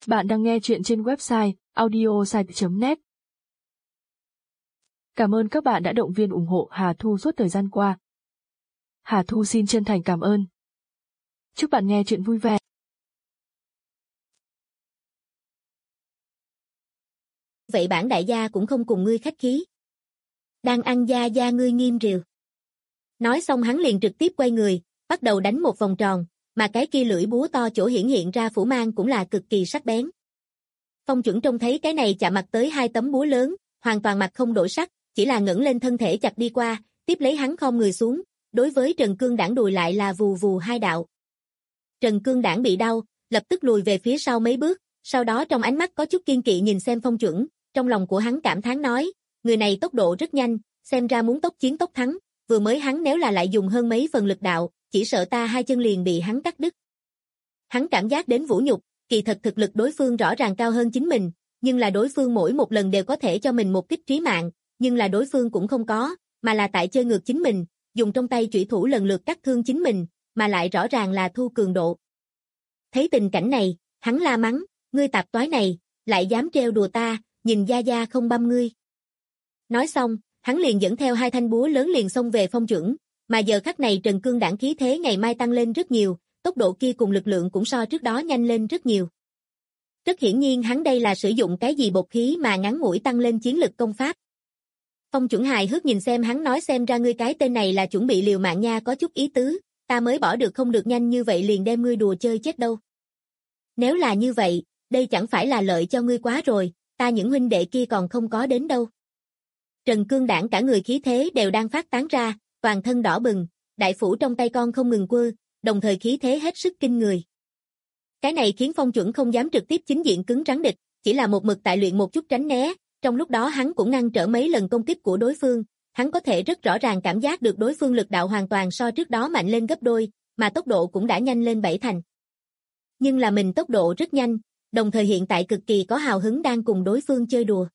Bạn đang nghe chuyện trên website audiosite.net. Cảm ơn các bạn đã động viên ủng hộ Hà Thu suốt thời gian qua. Hà Thu xin chân thành cảm ơn. Chúc bạn nghe chuyện vui vẻ. Vậy bản đại gia cũng không cùng ngươi khách khí. Đang ăn gia ngươi nghiêm rìu. Nói xong hắn liền trực tiếp quay người, bắt đầu đánh một vòng tròn, mà cái kia lưỡi búa to chỗ hiện ra phủ mang cũng là cực kỳ sắc bén. Phong Chuẩn trông thấy cái này chạm mặt tới hai tấm búa lớn, hoàn toàn mặt không đổi sắc, chỉ là ngẩng lên thân thể chặt đi qua, tiếp lấy hắn khom người xuống, đối với Trần Cương Đảng đùi lại là vù vù hai đạo. Trần Cương Đảng bị đau, lập tức lùi về phía sau mấy bước, sau đó trong ánh mắt có chút kiên kỵ nhìn xem Phong Chuẩn, trong lòng của hắn cảm thán nói, người này tốc độ rất nhanh, xem ra muốn tốc chiến tốc thắng, vừa mới hắn nếu là lại dùng hơn mấy phần lực đạo, chỉ sợ ta hai chân liền bị hắn cắt đứt. Hắn cảm giác đến vũ nhục, kỳ thật thực lực đối phương rõ ràng cao hơn chính mình, nhưng là đối phương mỗi một lần đều có thể cho mình một kích trí mạng, nhưng là đối phương cũng không có, mà là tại chơi ngược chính mình, dùng trong tay chủy thủ lần lượt cắt thương chính mình, mà lại rõ ràng là thu cường độ. Thấy tình cảnh này, hắn la mắng, ngươi tạp toái này, lại dám trêu đùa ta, nhìn gia không băm ngươi. Nói xong, hắn liền dẫn theo hai thanh búa lớn liền xông về Phong Chuẩn, mà giờ khắc này Trần Cương Đảng khí thế ngày mai tăng lên rất nhiều, tốc độ kia cùng lực lượng cũng so trước đó nhanh lên rất nhiều. Rất hiển nhiên hắn đây là sử dụng cái gì bột khí mà ngắn ngủi tăng lên chiến lực công pháp. Phong Chuẩn hài hước nhìn xem hắn nói xem ra ngươi cái tên này là chuẩn bị liều mạng nha, có chút ý tứ, ta mới bỏ được không được nhanh như vậy liền đem ngươi đùa chơi chết đâu. Nếu là như vậy, đây chẳng phải là lợi cho ngươi quá rồi, ta những huynh đệ kia còn không có đến đâu. Trần Cương Đảng cả người khí thế đều đang phát tán ra, toàn thân đỏ bừng, đại phủ trong tay con không ngừng quơ, đồng thời khí thế hết sức kinh người. Cái này khiến Phong Chuẩn không dám trực tiếp chính diện cứng rắn địch, chỉ là một mực tại luyện một chút tránh né, trong lúc đó hắn cũng ngăn trở mấy lần công kích của đối phương, hắn có thể rất rõ ràng cảm giác được đối phương lực đạo hoàn toàn so trước đó mạnh lên gấp đôi, mà tốc độ cũng đã nhanh lên 7 thành. Nhưng là mình tốc độ rất nhanh, đồng thời hiện tại cực kỳ có hào hứng đang cùng đối phương chơi đùa.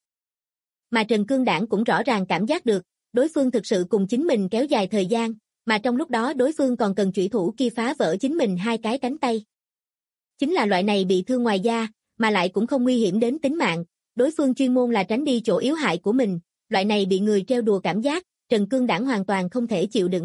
Mà Trần Cương Đảng cũng rõ ràng cảm giác được, đối phương thực sự cùng chính mình kéo dài thời gian, mà trong lúc đó đối phương còn cần chủy thủ kia phá vỡ chính mình hai cái cánh tay. Chính là loại này bị thương ngoài da, mà lại cũng không nguy hiểm đến tính mạng, đối phương chuyên môn là tránh đi chỗ yếu hại của mình, loại này bị người trêu đùa cảm giác, Trần Cương Đảng hoàn toàn không thể chịu đựng.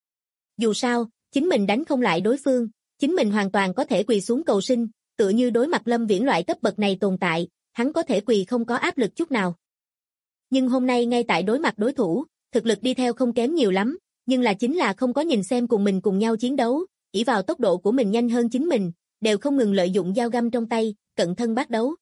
Dù sao, chính mình đánh không lại đối phương, chính mình hoàn toàn có thể quỳ xuống cầu sinh, tựa như đối mặt Lâm Viễn loại cấp bậc này tồn tại, hắn có thể quỳ không có áp lực chút nào. Nhưng hôm nay ngay tại đối mặt đối thủ, thực lực đi theo không kém nhiều lắm, nhưng là chính là không có nhìn xem cùng mình cùng nhau chiến đấu, ỷ vào tốc độ của mình nhanh hơn chính mình, đều không ngừng lợi dụng dao găm trong tay, cận thân bắt đấu.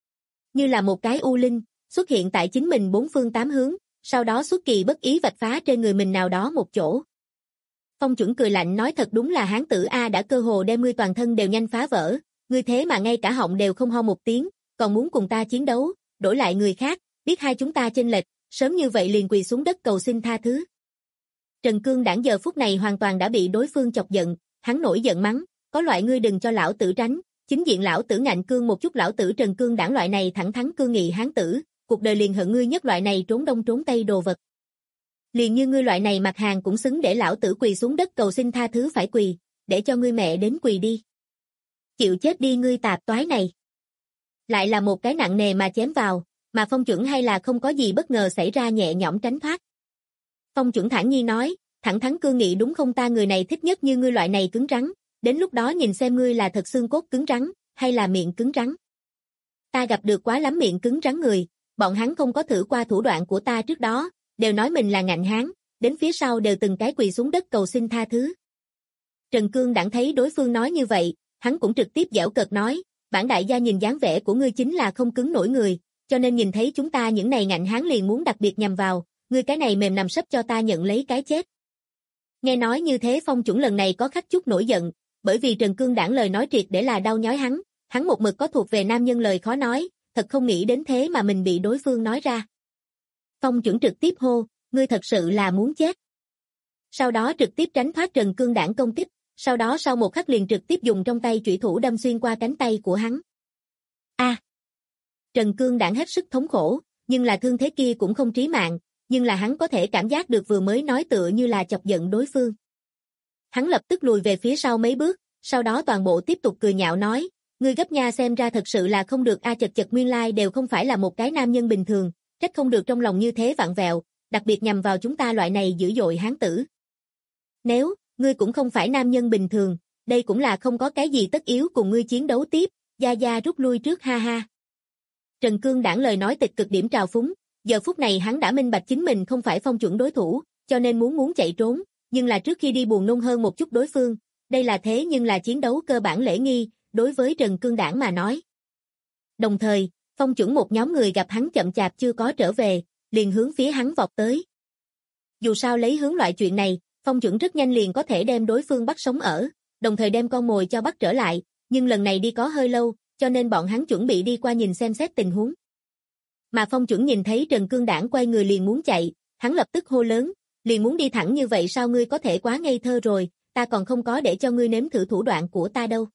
Như là một cái u linh, xuất hiện tại chính mình bốn phương tám hướng, sau đó xuất kỳ bất ý vạch phá trên người mình nào đó một chỗ. Phong Chuẩn cười lạnh nói thật đúng là hán tử A đã cơ hồ đem ngươi toàn thân đều nhanh phá vỡ, ngươi thế mà ngay cả họng đều không ho một tiếng, còn muốn cùng ta chiến đấu, đổi lại người khác, biết hai chúng ta chênh lệch, sớm như vậy liền quỳ xuống đất cầu xin tha thứ. Trần Cương Đảng giờ phút này hoàn toàn đã bị đối phương chọc giận, hắn nổi giận mắng, có loại ngươi đừng cho lão tử tránh, chính diện lão tử ngạnh cương một chút lão tử Trần Cương Đảng loại này thẳng thắn cương nghị hán tử, cuộc đời liền hận ngươi nhất loại này trốn đông trốn tây đồ vật. Liền như ngươi loại này mặt hàng cũng xứng để lão tử quỳ xuống đất cầu xin tha thứ phải quỳ, để cho ngươi mẹ đến quỳ đi. Chịu chết đi ngươi tạp toái này. Lại là một cái nặng nề mà chém vào, mà Phong Chuẩn hay là không có gì bất ngờ xảy ra nhẹ nhõm tránh thoát. Phong Chuẩn thản nhiên nói, thẳng thắn cương nghị đúng không, ta người này thích nhất như ngươi loại này cứng rắn, đến lúc đó nhìn xem ngươi là thật xương cốt cứng rắn, hay là miệng cứng rắn. Ta gặp được quá lắm miệng cứng rắn người, bọn hắn không có thử qua thủ đoạn của ta trước đó, đều nói mình là ngạnh hán, đến phía sau đều từng cái quỳ xuống đất cầu xin tha thứ. Trần Cương Đảng thấy đối phương nói như vậy, hắn cũng trực tiếp giễu cợt nói, bản đại gia nhìn dáng vẻ của ngươi chính là không cứng nổi người, cho nên nhìn thấy chúng ta những này ngạnh hán liền muốn đặc biệt nhằm vào, ngươi cái này mềm nằm sấp cho ta nhận lấy cái chết. Nghe nói như thế Phong Chuẩn lần này có khắc chút nổi giận, bởi vì Trần Cương Đảng lời nói triệt để là đau nhói hắn một mực có thuộc về nam nhân lời khó nói, thật không nghĩ đến thế mà mình bị đối phương nói ra. Phong Chuẩn trực tiếp hô, ngươi thật sự là muốn chết. Sau đó trực tiếp tránh thoát Trần Cương Đảng công kích, sau đó sau một khắc liền trực tiếp dùng trong tay chủy thủ đâm xuyên qua cánh tay của hắn. Trần Cương Đảng hết sức thống khổ, nhưng là thương thế kia cũng không trí mạng, nhưng là hắn có thể cảm giác được vừa mới nói tựa như là chọc giận đối phương. Hắn lập tức lùi về phía sau mấy bước, sau đó toàn bộ tiếp tục cười nhạo nói, Ngươi gấp nha, xem ra thật sự là không được a, chật chật, nguyên lai đều không phải là một cái nam nhân bình thường, trách không được trong lòng như thế vặn vẹo, đặc biệt nhằm vào chúng ta loại này dữ dội hán tử. Nếu ngươi cũng không phải nam nhân bình thường, đây cũng là không có cái gì tất yếu cùng ngươi chiến đấu tiếp, Gia Gia rút lui trước, ha ha. Trần Cương Đảng lời nói tịch cực điểm trào phúng, giờ phút này hắn đã minh bạch chính mình không phải Phong Chuẩn đối thủ, cho nên muốn chạy trốn, nhưng là trước khi đi buồn nôn hơn một chút đối phương, đây là thế nhưng là chiến đấu cơ bản lễ nghi, đối với Trần Cương Đảng mà nói. Đồng thời, Phong Chuẩn một nhóm người gặp hắn chậm chạp chưa có trở về, liền hướng phía hắn vọt tới. Dù sao lấy hướng loại chuyện này, Phong Chuẩn rất nhanh liền có thể đem đối phương bắt sống ở, đồng thời đem con mồi cho bắt trở lại, nhưng lần này đi có hơi lâu, cho nên bọn hắn chuẩn bị đi qua nhìn xem xét tình huống. Mà Phong Chuẩn nhìn thấy Trần Cương Đảng quay người liền muốn chạy, hắn lập tức hô lớn, liền muốn đi thẳng như vậy sao, ngươi có thể quá ngây thơ rồi, ta còn không có để cho ngươi nếm thử thủ đoạn của ta đâu.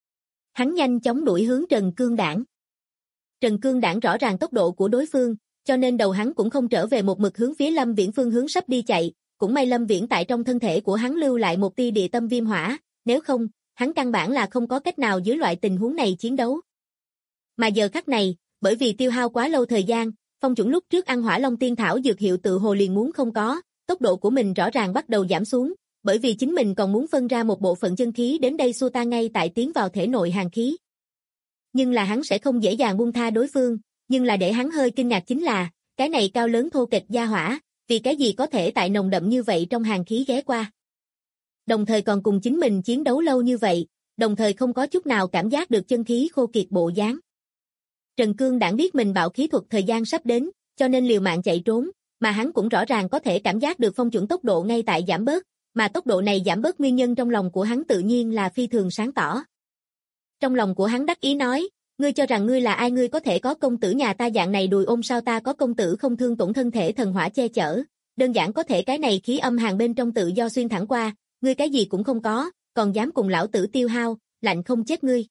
Hắn nhanh chóng đuổi hướng Trần Cương Đảng. Trần Cương Đảng rõ ràng tốc độ của đối phương, cho nên đầu hắn cũng không trở về, một mực hướng phía Lâm Viễn phương hướng sắp đi chạy, cũng may Lâm Viễn tại trong thân thể của hắn lưu lại một tia địa tâm viêm hỏa, nếu không, hắn căn bản là không có cách nào dưới loại tình huống này chiến đấu. Mà giờ khắc này, bởi vì tiêu hao quá lâu thời gian, Phong Chuẩn lúc trước ăn Hỏa Long Tiên Thảo dược hiệu tự hồ liền muốn không có, tốc độ của mình rõ ràng bắt đầu giảm xuống, bởi vì chính mình còn muốn phân ra một bộ phận chân khí đến đây xua tan ngay tại tiến vào thể nội hàn khí. Nhưng là hắn sẽ không dễ dàng buông tha đối phương, nhưng là để hắn hơi kinh ngạc chính là, cái này cao lớn thô kệch gia hỏa, vì cái gì có thể tại nồng đậm như vậy trong hàn khí ghé qua. Đồng thời còn cùng chính mình chiến đấu lâu như vậy, đồng thời không có chút nào cảm giác được chân khí khô kiệt bộ dáng. Trần Cương Đảng biết mình bạo khí thuật thời gian sắp đến, cho nên liều mạng chạy trốn, mà hắn cũng rõ ràng có thể cảm giác được Phong Chuẩn tốc độ ngay tại giảm bớt, mà tốc độ này giảm bớt nguyên nhân trong lòng của hắn tự nhiên là phi thường sáng tỏ. Trong lòng của hắn đắc ý nói, ngươi cho rằng ngươi là ai, ngươi có thể có công tử nhà ta dạng này đùi ôm sao, ta có công tử không thương tổn thân thể thần hỏa che chở, đơn giản có thể cái này khí âm hàng bên trong tự do xuyên thẳng qua, ngươi cái gì cũng không có, còn dám cùng lão tử tiêu hao, lạnh không chết ngươi.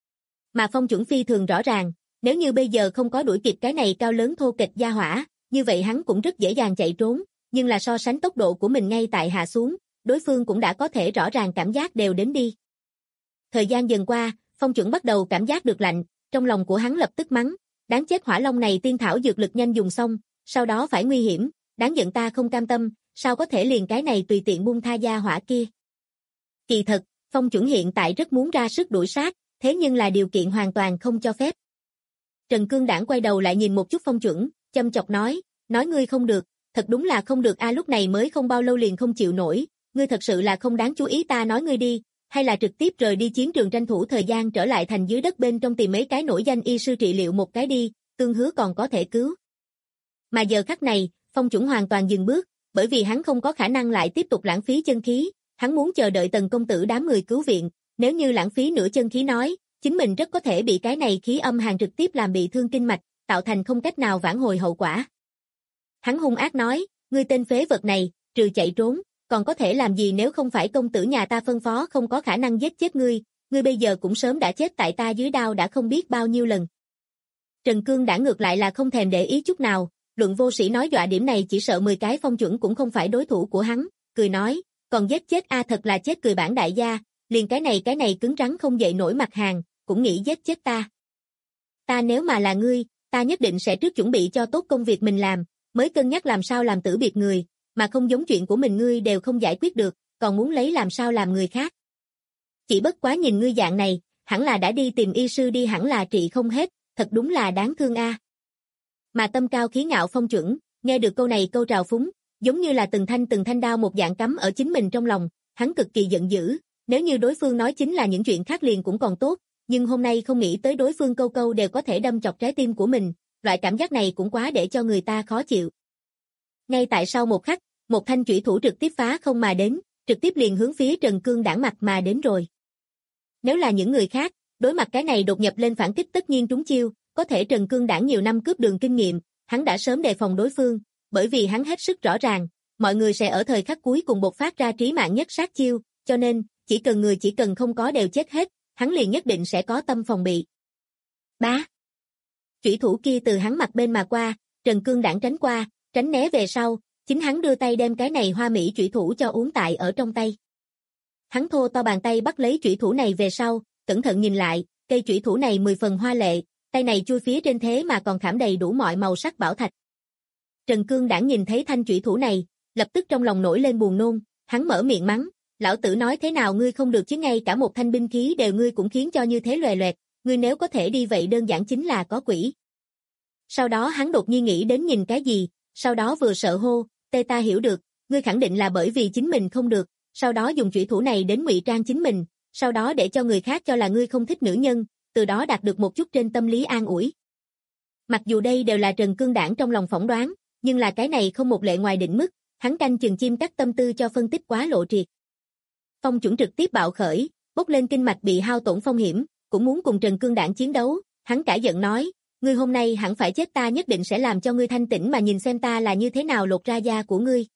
Mà Phong Chuẩn phi thường rõ ràng, nếu như bây giờ không có đuổi kịp cái này cao lớn thô kệch gia hỏa, như vậy hắn cũng rất dễ dàng chạy trốn, nhưng là so sánh tốc độ của mình ngay tại hạ xuống, đối phương cũng đã có thể rõ ràng cảm giác đều đến đi. Thời gian dần qua, Phong Chuẩn bắt đầu cảm giác được lạnh, trong lòng của hắn lập tức mắng, đáng chết, Hỏa Long này tiên thảo dược lực nhanh dùng xong, sau đó phải nguy hiểm, đáng giận, ta không cam tâm, sao có thể liền cái này tùy tiện buông tha gia hỏa kia. Kỳ thật, Phong Chuẩn hiện tại rất muốn ra sức đuổi sát, thế nhưng là điều kiện hoàn toàn không cho phép. Trần Cương Đảng quay đầu lại nhìn một chút Phong Chuẩn, châm chọc nói ngươi không được, thật đúng là không được a, lúc này mới không bao lâu liền không chịu nổi, ngươi thật sự là không đáng chú ý, ta nói ngươi đi, hay là trực tiếp rời đi chiến trường tranh thủ thời gian trở lại thành dưới đất bên trong tìm mấy cái nổi danh y sư trị liệu một cái đi, tương hứa còn có thể cứu. Mà giờ khắc này, Phong Chuẩn hoàn toàn dừng bước, bởi vì hắn không có khả năng lại tiếp tục lãng phí chân khí, hắn muốn chờ đợi Tần công tử đám người cứu viện, nếu như lãng phí nửa chân khí nói, chính mình rất có thể bị cái này khí âm hàn trực tiếp làm bị thương kinh mạch, tạo thành không cách nào vãn hồi hậu quả. Hắn hung ác nói, ngươi tên phế vật này, trừ chạy trốn, còn có thể làm gì, nếu không phải công tử nhà ta phân phó không có khả năng giết chết ngươi bây giờ cũng sớm đã chết tại ta dưới đao đã không biết bao nhiêu lần. Trần Cương đã ngược lại là không thèm để ý chút nào, luận vô sĩ nói dọa điểm này chỉ sợ 10 cái Phong Chuẩn cũng không phải đối thủ của hắn, cười nói, còn giết chết a, thật là chết cười bản đại gia, liền cái này cứng rắn không dậy nổi mặt hàng, cũng nghĩ giết chết ta. Ta nếu mà là ngươi, ta nhất định sẽ trước chuẩn bị cho tốt công việc mình làm, mới cân nhắc làm sao làm tử biệt người, mà không giống chuyện của mình ngươi đều không giải quyết được, còn muốn lấy làm sao làm người khác. Chỉ bất quá nhìn ngươi dạng này, hẳn là đã đi tìm y sư đi, hẳn là trị không hết, thật đúng là đáng thương a. Mà tâm cao khí ngạo Phong Chuẩn, nghe được câu này câu trào phúng, giống như là từng thanh đao một dạng cắm ở chính mình trong lòng, hắn cực kỳ giận dữ, nếu như đối phương nói chính là những chuyện khác liền cũng còn tốt, nhưng hôm nay không nghĩ tới đối phương câu câu đều có thể đâm chọc trái tim của mình, loại cảm giác này cũng quá để cho người ta khó chịu. Ngay tại sau một khắc, một thanh chủy thủ trực tiếp phá không mà đến, trực tiếp liền hướng phía Trần Cương Đảng mặt mà đến rồi. Nếu là những người khác, đối mặt cái này đột nhập lên phản kích tất nhiên trúng chiêu, có thể Trần Cương Đảng nhiều năm cướp đường kinh nghiệm, hắn đã sớm đề phòng đối phương, bởi vì hắn hết sức rõ ràng, mọi người sẽ ở thời khắc cuối cùng bộc phát ra trí mạng nhất sát chiêu, cho nên, chỉ cần không có đều chết hết, hắn liền nhất định sẽ có tâm phòng bị. Bá! Chủy thủ kia từ hắn mặt bên mà qua, Trần Cương Đảng tránh qua, tránh né về sau, chính hắn đưa tay đem cái này hoa mỹ chủy thủ cho uống tại ở trong tay. Hắn thô to bàn tay bắt lấy chủy thủ này về sau, cẩn thận nhìn lại, cây chủy thủ này 10 phần hoa lệ, tay này chui phía trên thế mà còn khảm đầy đủ mọi màu sắc bảo thạch. Trần Cương Đản nhìn thấy thanh chủy thủ này, lập tức trong lòng nổi lên buồn nôn, hắn mở miệng mắng, lão tử nói thế nào ngươi không được chứ, ngay cả một thanh binh khí đều ngươi cũng khiến cho như thế loè loẹt, ngươi nếu có thể đi vậy đơn giản chính là có quỷ. Sau đó hắn đột nhiên nghĩ đến nhìn cái gì, sau đó vừa sợ hô, tê ta hiểu được, ngươi khẳng định là bởi vì chính mình không được, sau đó dùng chủy thủ này đến ngụy trang chính mình, sau đó để cho người khác cho là ngươi không thích nữ nhân, từ đó đạt được một chút trên tâm lý an ủi. Mặc dù đây đều là Trần Cương Đản trong lòng phỏng đoán, nhưng là cái này không một lệ ngoài định mức, hắn canh chừng chim cắt tâm tư cho phân tích quá lộ triệt. Phong chuẩn trực tiếp bạo khởi, bốc lên kinh mạch bị hao tổn phong hiểm, cũng muốn cùng Trần Cương Đản chiến đấu, hắn cả giận nói, ngươi hôm nay hẳn phải chết, ta nhất định sẽ làm cho ngươi thanh tỉnh mà nhìn xem ta là như thế nào lột ra da của ngươi.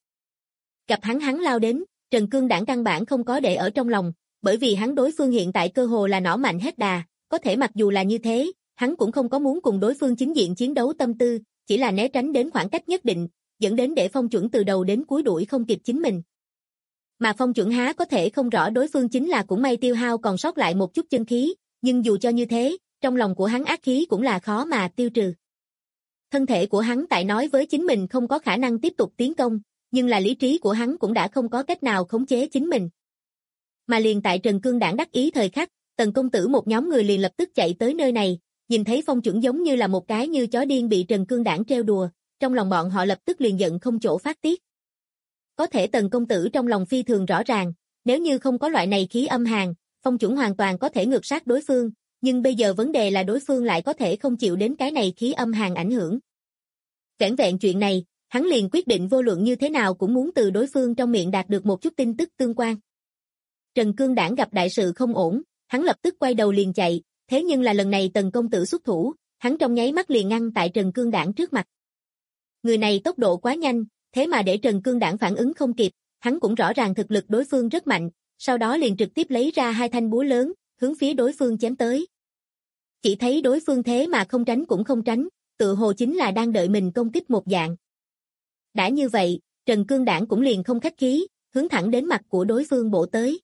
Gặp hắn lao đến, Trần Cương Đản căn bản không có để ở trong lòng, bởi vì hắn đối phương hiện tại cơ hồ là nỏ mạnh hết đà, có thể mặc dù là như thế, hắn cũng không có muốn cùng đối phương chính diện chiến đấu tâm tư, chỉ là né tránh đến khoảng cách nhất định, dẫn đến để Phong chuẩn từ đầu đến cuối đuổi không kịp chính mình. Mà Phong chuẩn há có thể không rõ đối phương chính là cũng may tiêu hao còn sót lại một chút chân khí, nhưng dù cho như thế, trong lòng của hắn ác khí cũng là khó mà tiêu trừ. Thân thể của hắn tại nói với chính mình không có khả năng tiếp tục tiến công, nhưng là lý trí của hắn cũng đã không có cách nào khống chế chính mình. Mà liền tại Trần Cương Đản đắc ý thời khắc, Tần công tử một nhóm người liền lập tức chạy tới nơi này, nhìn thấy Phong chuẩn giống như là một cái như chó điên bị Trần Cương Đản trêu đùa, trong lòng bọn họ lập tức liền giận không chỗ phát tiết. Có thể Tần công tử trong lòng phi thường rõ ràng, nếu như không có loại này khí âm hàn, Phong chuẩn hoàn toàn có thể ngược sát đối phương, nhưng bây giờ vấn đề là đối phương lại có thể không chịu đến cái này khí âm hàn ảnh hưởng. Vẻn vẹn chuyện này, hắn liền quyết định vô luận như thế nào cũng muốn từ đối phương trong miệng đạt được một chút tin tức tương quan. Trần Cương Đản gặp đại sự không ổn, hắn lập tức quay đầu liền chạy, thế nhưng là lần này Tần công tử xuất thủ, hắn trong nháy mắt liền ngăn tại Trần Cương Đản trước mặt. Người này tốc độ quá nhanh, thế mà để Trần Cương Đản phản ứng không kịp, hắn cũng rõ ràng thực lực đối phương rất mạnh, sau đó liền trực tiếp lấy ra hai thanh búa lớn, hướng phía đối phương chém tới. Chỉ thấy đối phương thế mà không tránh cũng không tránh, tựa hồ chính là đang đợi mình công kích một dạng. Đã như vậy, Trần Cương Đản cũng liền không khách khí, hướng thẳng đến mặt của đối phương bổ tới.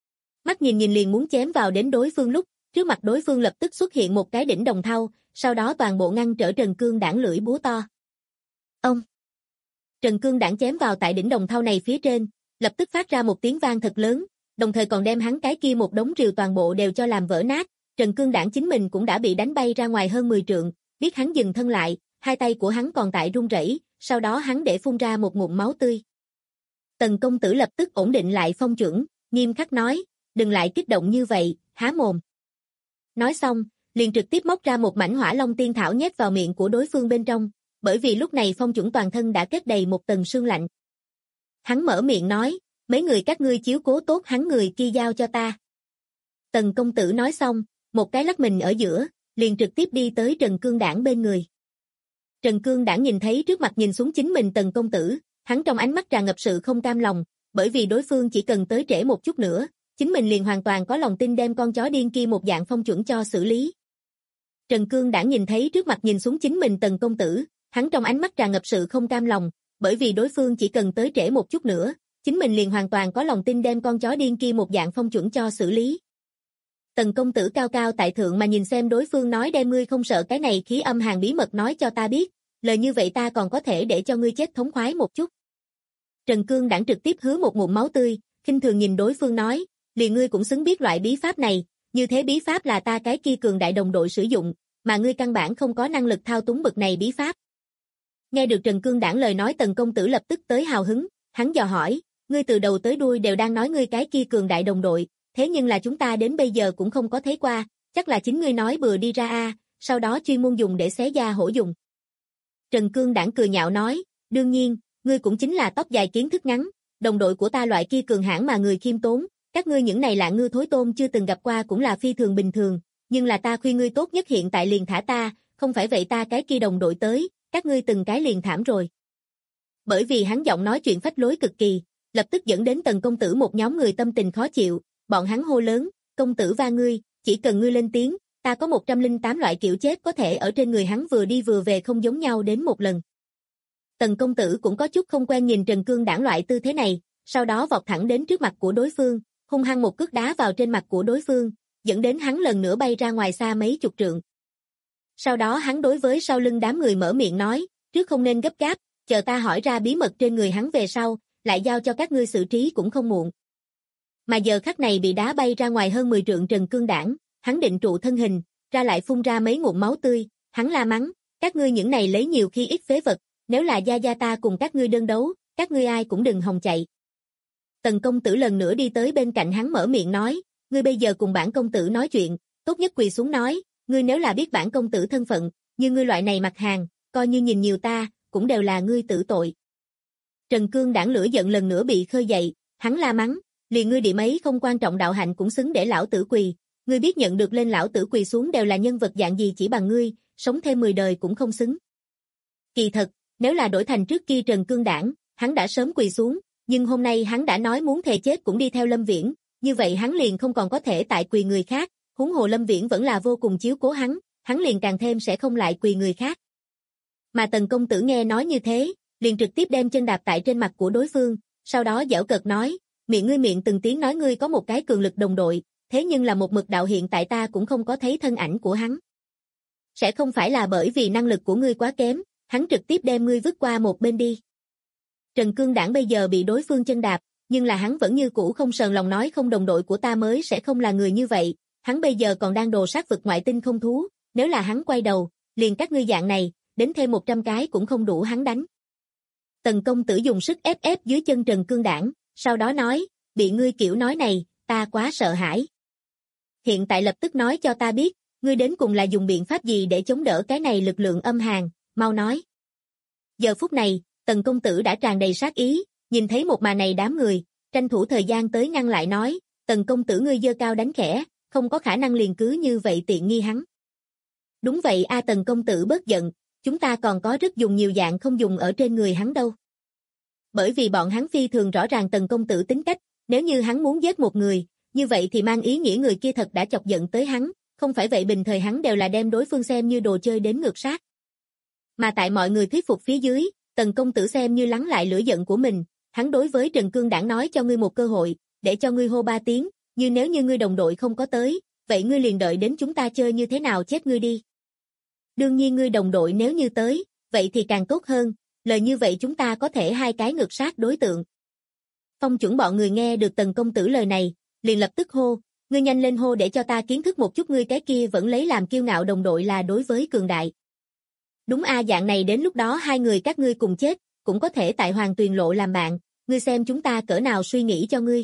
Mắt nhìn liền muốn chém vào đến đối phương lúc, trước mặt đối phương lập tức xuất hiện một cái đỉnh đồng thau, sau đó toàn bộ ngăn trở Trần Cương Đản lưỡi búa to. Ông! Trần Cương Đản chém vào tại đỉnh đồng thau này phía trên, lập tức phát ra một tiếng vang thật lớn, đồng thời còn đem hắn cái kia một đống rìu toàn bộ đều cho làm vỡ nát. Trần Cương Đản chính mình cũng đã bị đánh bay ra ngoài hơn 10 trượng, biết hắn dừng thân lại, hai tay của hắn còn tại run rẩy, sau đó hắn để phun ra một ngụm máu tươi. Tần công tử lập tức ổn định lại Phong chuẩn, nghiêm khắc nói, đừng lại kích động như vậy, há mồm. Nói xong, liền trực tiếp móc ra một mảnh Hỏa Long Tiên Thảo nhét vào miệng của đối phương bên trong, bởi vì lúc này Phong chuẩn toàn thân đã kết đầy một tầng sương lạnh. Hắn mở miệng nói, mấy người các ngươi chiếu cố tốt hắn, người kia giao cho ta. Tần công tử nói xong, một cái lắc mình ở giữa, liền trực tiếp đi tới Trần Cương Đản bên người. Trần Cương Đản nhìn thấy trước mặt nhìn xuống chính mình Tần công tử, hắn trong ánh mắt tràn ngập sự không cam lòng, bởi vì đối phương chỉ cần tới trễ một chút nữa, chính mình liền hoàn toàn có lòng tin đem con chó điên kia một dạng Phong chuẩn cho xử lý. Trần Cương Đản nhìn thấy trước mặt nhìn xuống chính mình Tần công tử, hắn trong ánh mắt tràn ngập sự không cam lòng, bởi vì đối phương chỉ cần tới trễ một chút nữa, chính mình liền hoàn toàn có lòng tin đem con chó điên kia một dạng Phong chuẩn cho xử lý. Tần công tử cao cao tại thượng mà nhìn xem đối phương nói, đem ngươi không sợ cái này khí âm hàn bí mật nói cho ta biết, lời như vậy ta còn có thể để cho ngươi chết thống khoái một chút. Trần Cương Đản trực tiếp hứa một ngụm máu tươi, khinh thường nhìn đối phương nói, liền ngươi cũng xứng biết loại bí pháp này, như thế bí pháp là ta cái kia cường đại đồng đội sử dụng, mà ngươi căn bản không có năng lực thao túng bực này bí pháp. Nghe được Trần Cương Đản lời nói, Tần công tử lập tức tới hào hứng, hắn dò hỏi, ngươi từ đầu tới đuôi đều đang nói ngươi cái kia cường đại đồng đội, thế nhưng là chúng ta đến bây giờ cũng không có thấy qua, chắc là chính ngươi nói bừa đi ra a, sau đó chuyên môn dùng để xé da hổ dùng. Trần Cương Đản cười nhạo nói, đương nhiên, ngươi cũng chính là tóc dài kiến thức ngắn, đồng đội của ta loại kia cường hãn mà người khiêm tốn, các ngươi những này lạ ngư thối tôm chưa từng gặp qua cũng là phi thường bình thường, nhưng là ta khuyên ngươi tốt nhất hiện tại liền thả ta, không phải vậy ta cái kia đồng đội tới, các ngươi từng cái liền thảm rồi. Bởi vì hắn giọng nói chuyện phách lối cực kỳ, lập tức dẫn đến Tần công tử một nhóm người tâm tình khó chịu, bọn hắn hô lớn, công tử va ngươi, chỉ cần ngươi lên tiếng, ta có 108 loại kiểu chết có thể ở trên người hắn vừa đi vừa về không giống nhau đến một lần. Tần công tử cũng có chút không quen nhìn Trần Cương Đản loại tư thế này, sau đó vọt thẳng đến trước mặt của đối phương, hung hăng một cước đá vào trên mặt của đối phương, dẫn đến hắn lần nữa bay ra ngoài xa mấy chục trượng. Sau đó hắn đối với sau lưng đám người mở miệng nói, trước không nên gấp gáp, chờ ta hỏi ra bí mật trên người hắn về sau, lại giao cho các ngươi xử trí cũng không muộn. Mà giờ khắc này bị đá bay ra ngoài hơn 10 trượng Trần Cương Đảng, hắn định trụ thân hình, ra lại phun ra mấy ngụm máu tươi, hắn la mắng, các ngươi những này lấy nhiều khi ít phế vật, nếu là gia gia ta cùng các ngươi đơn đấu, các ngươi ai cũng đừng hòng chạy. Tần công tử lần nữa đi tới bên cạnh hắn mở miệng nói, ngươi bây giờ cùng bản công tử nói chuyện, tốt nhất quỳ xuống nói, ngươi nếu là biết bản công tử thân phận, như ngươi loại này mặt hàng, coi như nhìn nhiều ta, cũng đều là ngươi tử tội. Trần Cương Đảng lửa giận lần nữa bị khơi dậy, hắn la mắng, liền ngươi điểm ấy không quan trọng đạo hạnh cũng xứng để lão tử quỳ, ngươi biết nhận được lên lão tử quỳ xuống đều là nhân vật dạng gì chỉ bằng ngươi, sống thêm 10 đời cũng không xứng. Kỳ thật, nếu là đổi thành trước kia Trần Cương Đảng, hắn đã sớm quỳ xuống, nhưng hôm nay hắn đã nói muốn thề chết cũng đi theo Lâm Viễn, như vậy hắn liền không còn có thể tại quỳ người khác, huống hồ Lâm Viễn vẫn là vô cùng chiếu cố hắn liền càng thêm sẽ không lại quỳ người khác. Mà Tần công tử nghe nói như thế, liền trực tiếp đem chân đạp tại trên mặt của đối phương, sau đó giễu cợt nói, miệng ngươi miệng từng tiếng nói ngươi có một cái cường lực đồng đội, thế nhưng là một mực đạo hiện tại ta cũng không có thấy thân ảnh của hắn. Sẽ không phải là bởi vì năng lực của ngươi quá kém, hắn trực tiếp đem ngươi vứt qua một bên đi. Trần Cương Đảng bây giờ bị đối phương chân đạp, nhưng là hắn vẫn như cũ không sờn lòng nói không đồng đội của ta mới sẽ không là người như vậy, hắn bây giờ còn đang đồ sát vực ngoại tinh không thú, nếu là hắn quay đầu, liền các ngươi dạng này, đến thêm 100 cái cũng không đủ hắn đánh. Tần công tử dùng sức ép ép dưới chân Trần Cương Đảng, sau đó nói, bị ngươi kiểu nói này, ta quá sợ hãi. Hiện tại lập tức nói cho ta biết, ngươi đến cùng là dùng biện pháp gì để chống đỡ cái này lực lượng âm hàn, mau nói. Giờ phút này, Tần công tử đã tràn đầy sát ý, nhìn thấy một màn này đám người, tranh thủ thời gian tới ngăn lại nói, Tần công tử ngươi giơ cao đánh khẽ, không có khả năng liền cứ như vậy tiện nghi hắn. Đúng vậy a Tần công tử bớt giận, chúng ta còn có rất dùng nhiều dạng không dùng ở trên người hắn đâu. Bởi vì bọn hắn phi thường rõ ràng Tần công tử tính cách, nếu như hắn muốn giết một người, như vậy thì mang ý nghĩa người kia thật đã chọc giận tới hắn, không phải vậy bình thời hắn đều là đem đối phương xem như đồ chơi đến ngược sát. Mà tại mọi người thuyết phục phía dưới, Tần công tử xem như lắng lại lửa giận của mình, hắn đối với Trần Cương Đảng nói cho ngươi một cơ hội, để cho ngươi hô 3 tiếng, như nếu như ngươi đồng đội không có tới, vậy ngươi liền đợi đến chúng ta chơi như thế nào chết ngươi đi. Đương nhiên ngươi đồng đội nếu như tới, vậy thì càng tốt hơn, lời như vậy chúng ta có thể 2 cái ngược sát đối tượng. Phong chuẩn bọn người nghe được Tần công tử lời này, liền lập tức hô, ngươi nhanh lên hô để cho ta kiến thức một chút ngươi cái kia vẫn lấy làm kiêu ngạo đồng đội là đối với cường đại. Đúng a dạng này đến lúc đó 2 người các ngươi cùng chết, cũng có thể tại Hoàng Tuyền Lộ làm bạn, ngươi xem chúng ta cỡ nào suy nghĩ cho ngươi.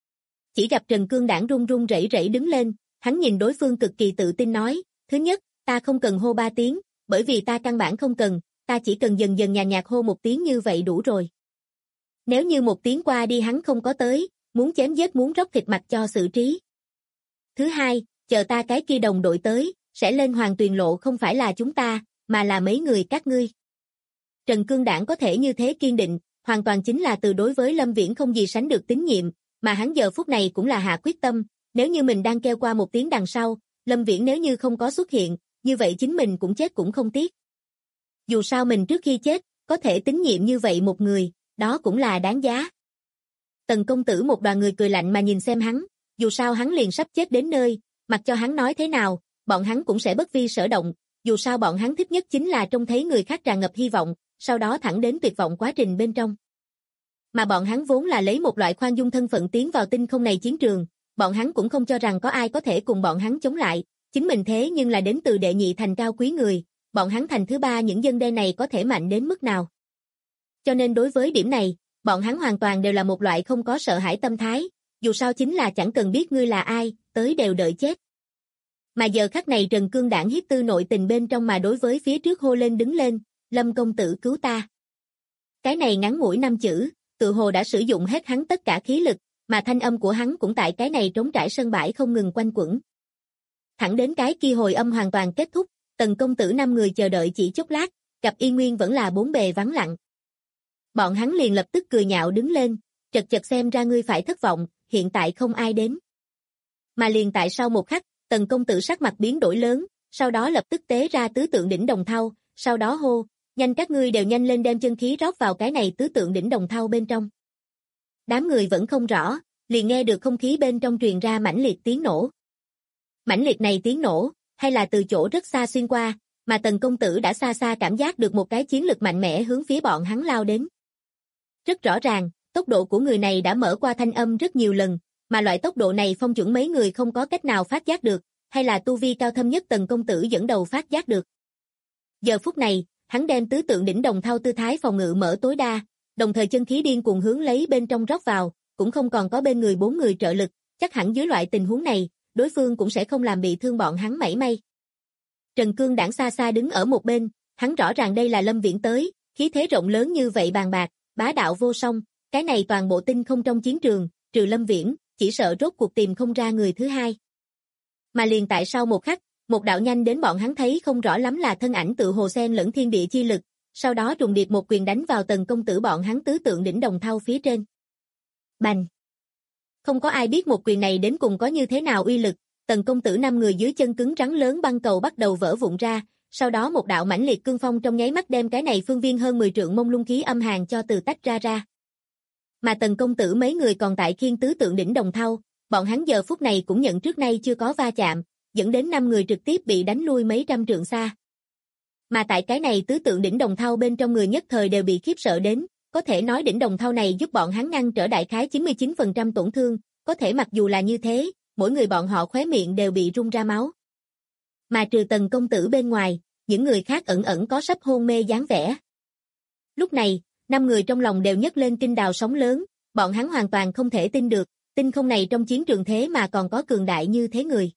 Chỉ gặp Trần Cương Đảng run run rẩy rẩy đứng lên, hắn nhìn đối phương cực kỳ tự tin nói, thứ nhất, ta không cần hô 3 tiếng, bởi vì ta căn bản không cần, ta chỉ cần dần dần nhàn nhạt hô 1 tiếng như vậy đủ rồi. Nếu như 1 tiếng qua đi hắn không có tới, muốn chém giết muốn róc thịt mặt cho xử trí. Thứ hai, chờ ta cái kia đồng đội tới, sẽ lên Hoàng Tuyền Lộ không phải là chúng ta, mà là mấy người các ngươi. Trần Cương Đảng có thể như thế kiên định, hoàn toàn chính là từ đối với Lâm Viễn không gì sánh được tín nhiệm, mà hắn giờ phút này cũng là hạ quyết tâm, nếu như mình đang kêu qua 1 tiếng đằng sau, Lâm Viễn nếu như không có xuất hiện, như vậy chính mình cũng chết cũng không tiếc. Dù sao mình trước khi chết, có thể tín nhiệm như vậy một người, đó cũng là đáng giá. Tần công tử một đoàn người cười lạnh mà nhìn xem hắn, dù sao hắn liền sắp chết đến nơi, mặc cho hắn nói thế nào, bọn hắn cũng sẽ bất vi sở động, dù sao bọn hắn thích nhất chính là trông thấy người khác tràn ngập hy vọng, sau đó thẳng đến tuyệt vọng quá trình bên trong. Mà bọn hắn vốn là lấy một loại khoan dung thân phận tiến vào tinh không này chiến trường, bọn hắn cũng không cho rằng có ai có thể cùng bọn hắn chống lại, chính mình thế nhưng là đến từ đệ nhị thành cao quý người, bọn hắn thành thứ 3 những dân đen này có thể mạnh đến mức nào. Cho nên đối với điểm này, bọn hắn hoàn toàn đều là một loại không có sợ hãi tâm thái, dù sao chính là chẳng cần biết ngươi là ai, tới đều đợi chết. Mà giờ khắc này Trần Cương Đảng hiếp tư nội tình bên trong mà đối với phía trước hô lên đứng lên, Lâm công tử cứu ta. Cái này ngắn ngủi 5 chữ, tự hồ đã sử dụng hết hắn tất cả khí lực, mà thanh âm của hắn cũng tại cái này trống trải sân bãi không ngừng quanh quẩn. Thẳng đến cái kia hồi âm hoàn toàn kết thúc, Tần công tử 5 người chờ đợi chỉ chốc lát, gặp Y Nguyên vẫn là 4 bề vắng lặng. Bọn hắn liền lập tức cười nhạo đứng lên, chật chật xem ra ngươi phải thất vọng, hiện tại không ai đến. Mà liền tại sau một khắc, Tần công tử sắc mặt biến đổi lớn, sau đó lập tức tế ra tứ tượng đỉnh đồng thau, sau đó hô, nhanh các ngươi đều nhanh lên đem chân khí rót vào cái này tứ tượng đỉnh đồng thau bên trong. Đám người vẫn không rõ, liền nghe được không khí bên trong truyền ra mãnh liệt tiếng nổ. Mãnh liệt này tiếng nổ, hay là từ chỗ rất xa xuyên qua, mà Tần công tử đã xa xa cảm giác được một cái chiến lực mạnh mẽ hướng phía bọn hắn lao đến. Rất rõ ràng, tốc độ của người này đã mở qua thanh âm rất nhiều lần, mà loại tốc độ này Phong Chuẩn mấy người không có cách nào phát giác được, hay là tu vi cao thâm nhất Tần công tử dẫn đầu phát giác được. Giờ phút này, hắn đem tứ tượng đỉnh đồng thau tư thái phòng ngự mở tối đa, đồng thời chân khí điên cuồng hướng lấy bên trong rót vào, cũng không còn có bên người 4 người trợ lực, chắc hẳn dưới loại tình huống này, đối phương cũng sẽ không làm bị thương bọn hắn mảy may. Trần Cương Đảng xa xa đứng ở một bên, hắn rõ ràng đây là Lâm Viễn tới, khí thế rộng lớn như vậy bàn bạc, bá đạo vô song, cái này toàn bộ tinh không trong chiến trường, trừ Lâm Viễn, chỉ sợ rốt cuộc tìm không ra người thứ hai. Mà liền tại sau một khắc, một đạo nhanh đến bọn hắn thấy không rõ lắm là thân ảnh tự hồ xen lẫn thiên địa chi lực, sau đó trùng điệp một quyền đánh vào Tần công tử bọn hắn tứ tượng đỉnh đồng thau phía trên. Bành! Không có ai biết một quyền này đến cùng có như thế nào uy lực, Tần công tử 5 người dưới chân cứng rắn lớn băng cầu bắt đầu vỡ vụn ra, sau đó một đạo mãnh liệt cương phong trong nháy mắt đem cái này phương viên hơn 10 trượng mông lung khí âm hàn cho từ tách ra. Mà Tần công tử mấy người còn tại khiên tứ tượng đỉnh đồng thau, bọn hắn giờ phút này cũng nhận trước nay chưa có va chạm, dẫn đến 5 người trực tiếp bị đánh lui mấy trăm trượng xa. Mà tại cái này tứ tượng đỉnh đồng thau bên trong người nhất thời đều bị khiếp sợ đến, có thể nói đỉnh đồng thau này giúp bọn hắn ngăn trở đại khái 99% tổn thương, có thể mặc dù là như thế, mỗi người bọn họ khóe miệng đều bị rung ra máu. Mà trừ Tần công tử bên ngoài, những người khác ẩn ẩn có sắp hôn mê dáng vẻ. Lúc này, 5 người trong lòng đều nhấc lên kinh đào sóng lớn, bọn hắn hoàn toàn không thể tin được, tinh không này trong chiến trường thế mà còn có cường đại như thế người.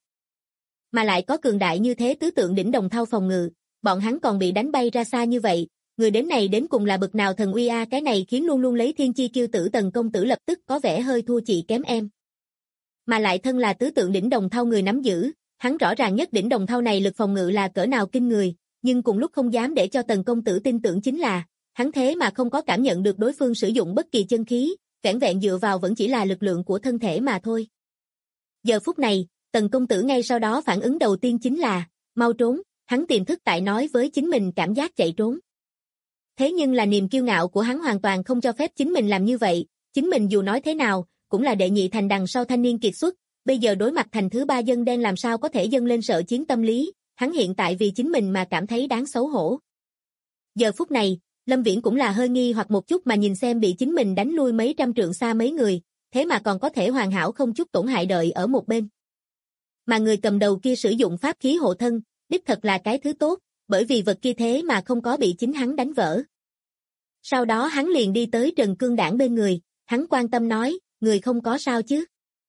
Mà lại có cường đại như thế tứ tượng đỉnh đồng thau phòng ngự, bọn hắn còn bị đánh bay ra xa như vậy, người đến này đến cùng là bậc nào thần uy a, cái này khiến luôn luôn lấy thiên chi kiêu tử Tần công tử lập tức có vẻ hơi thua chị kém em. Mà lại thân là tứ tượng đỉnh đồng thau người nắm giữ, hắn rõ ràng nhất đỉnh đồng thau này lực phòng ngự là cỡ nào kinh người, nhưng cùng lúc không dám để cho Tần công tử tin tưởng chính là, hắn thế mà không có cảm nhận được đối phương sử dụng bất kỳ chân khí, vẻn vẹn dựa vào vẫn chỉ là lực lượng của thân thể mà thôi. Giờ phút này, Tần công tử ngay sau đó phản ứng đầu tiên chính là, mau trốn, hắn tiềm thức tại nói với chính mình cảm giác chạy trốn. Thế nhưng là niềm kiêu ngạo của hắn hoàn toàn không cho phép chính mình làm như vậy, chính mình dù nói thế nào, cũng là đệ nhị thành đằng sau thanh niên kiệt xuất, bây giờ đối mặt thành thứ 3 dân đen làm sao có thể dâng lên sợ chiến tâm lý, hắn hiện tại vì chính mình mà cảm thấy đáng xấu hổ. Giờ phút này, Lâm Viễn cũng là hơi nghi hoặc một chút mà nhìn xem bị chính mình đánh lui mấy trăm trượng xa mấy người, thế mà còn có thể hoàn hảo không chút tổn hại đợi ở một bên. Mà người cầm đầu kia sử dụng pháp khí hộ thân, đích thật là cái thứ tốt, bởi vì vật kia thế mà không có bị chính hắn đánh vỡ. Sau đó hắn liền đi tới Trần Cương Đảng bên người, hắn quan tâm nói, người không có sao chứ.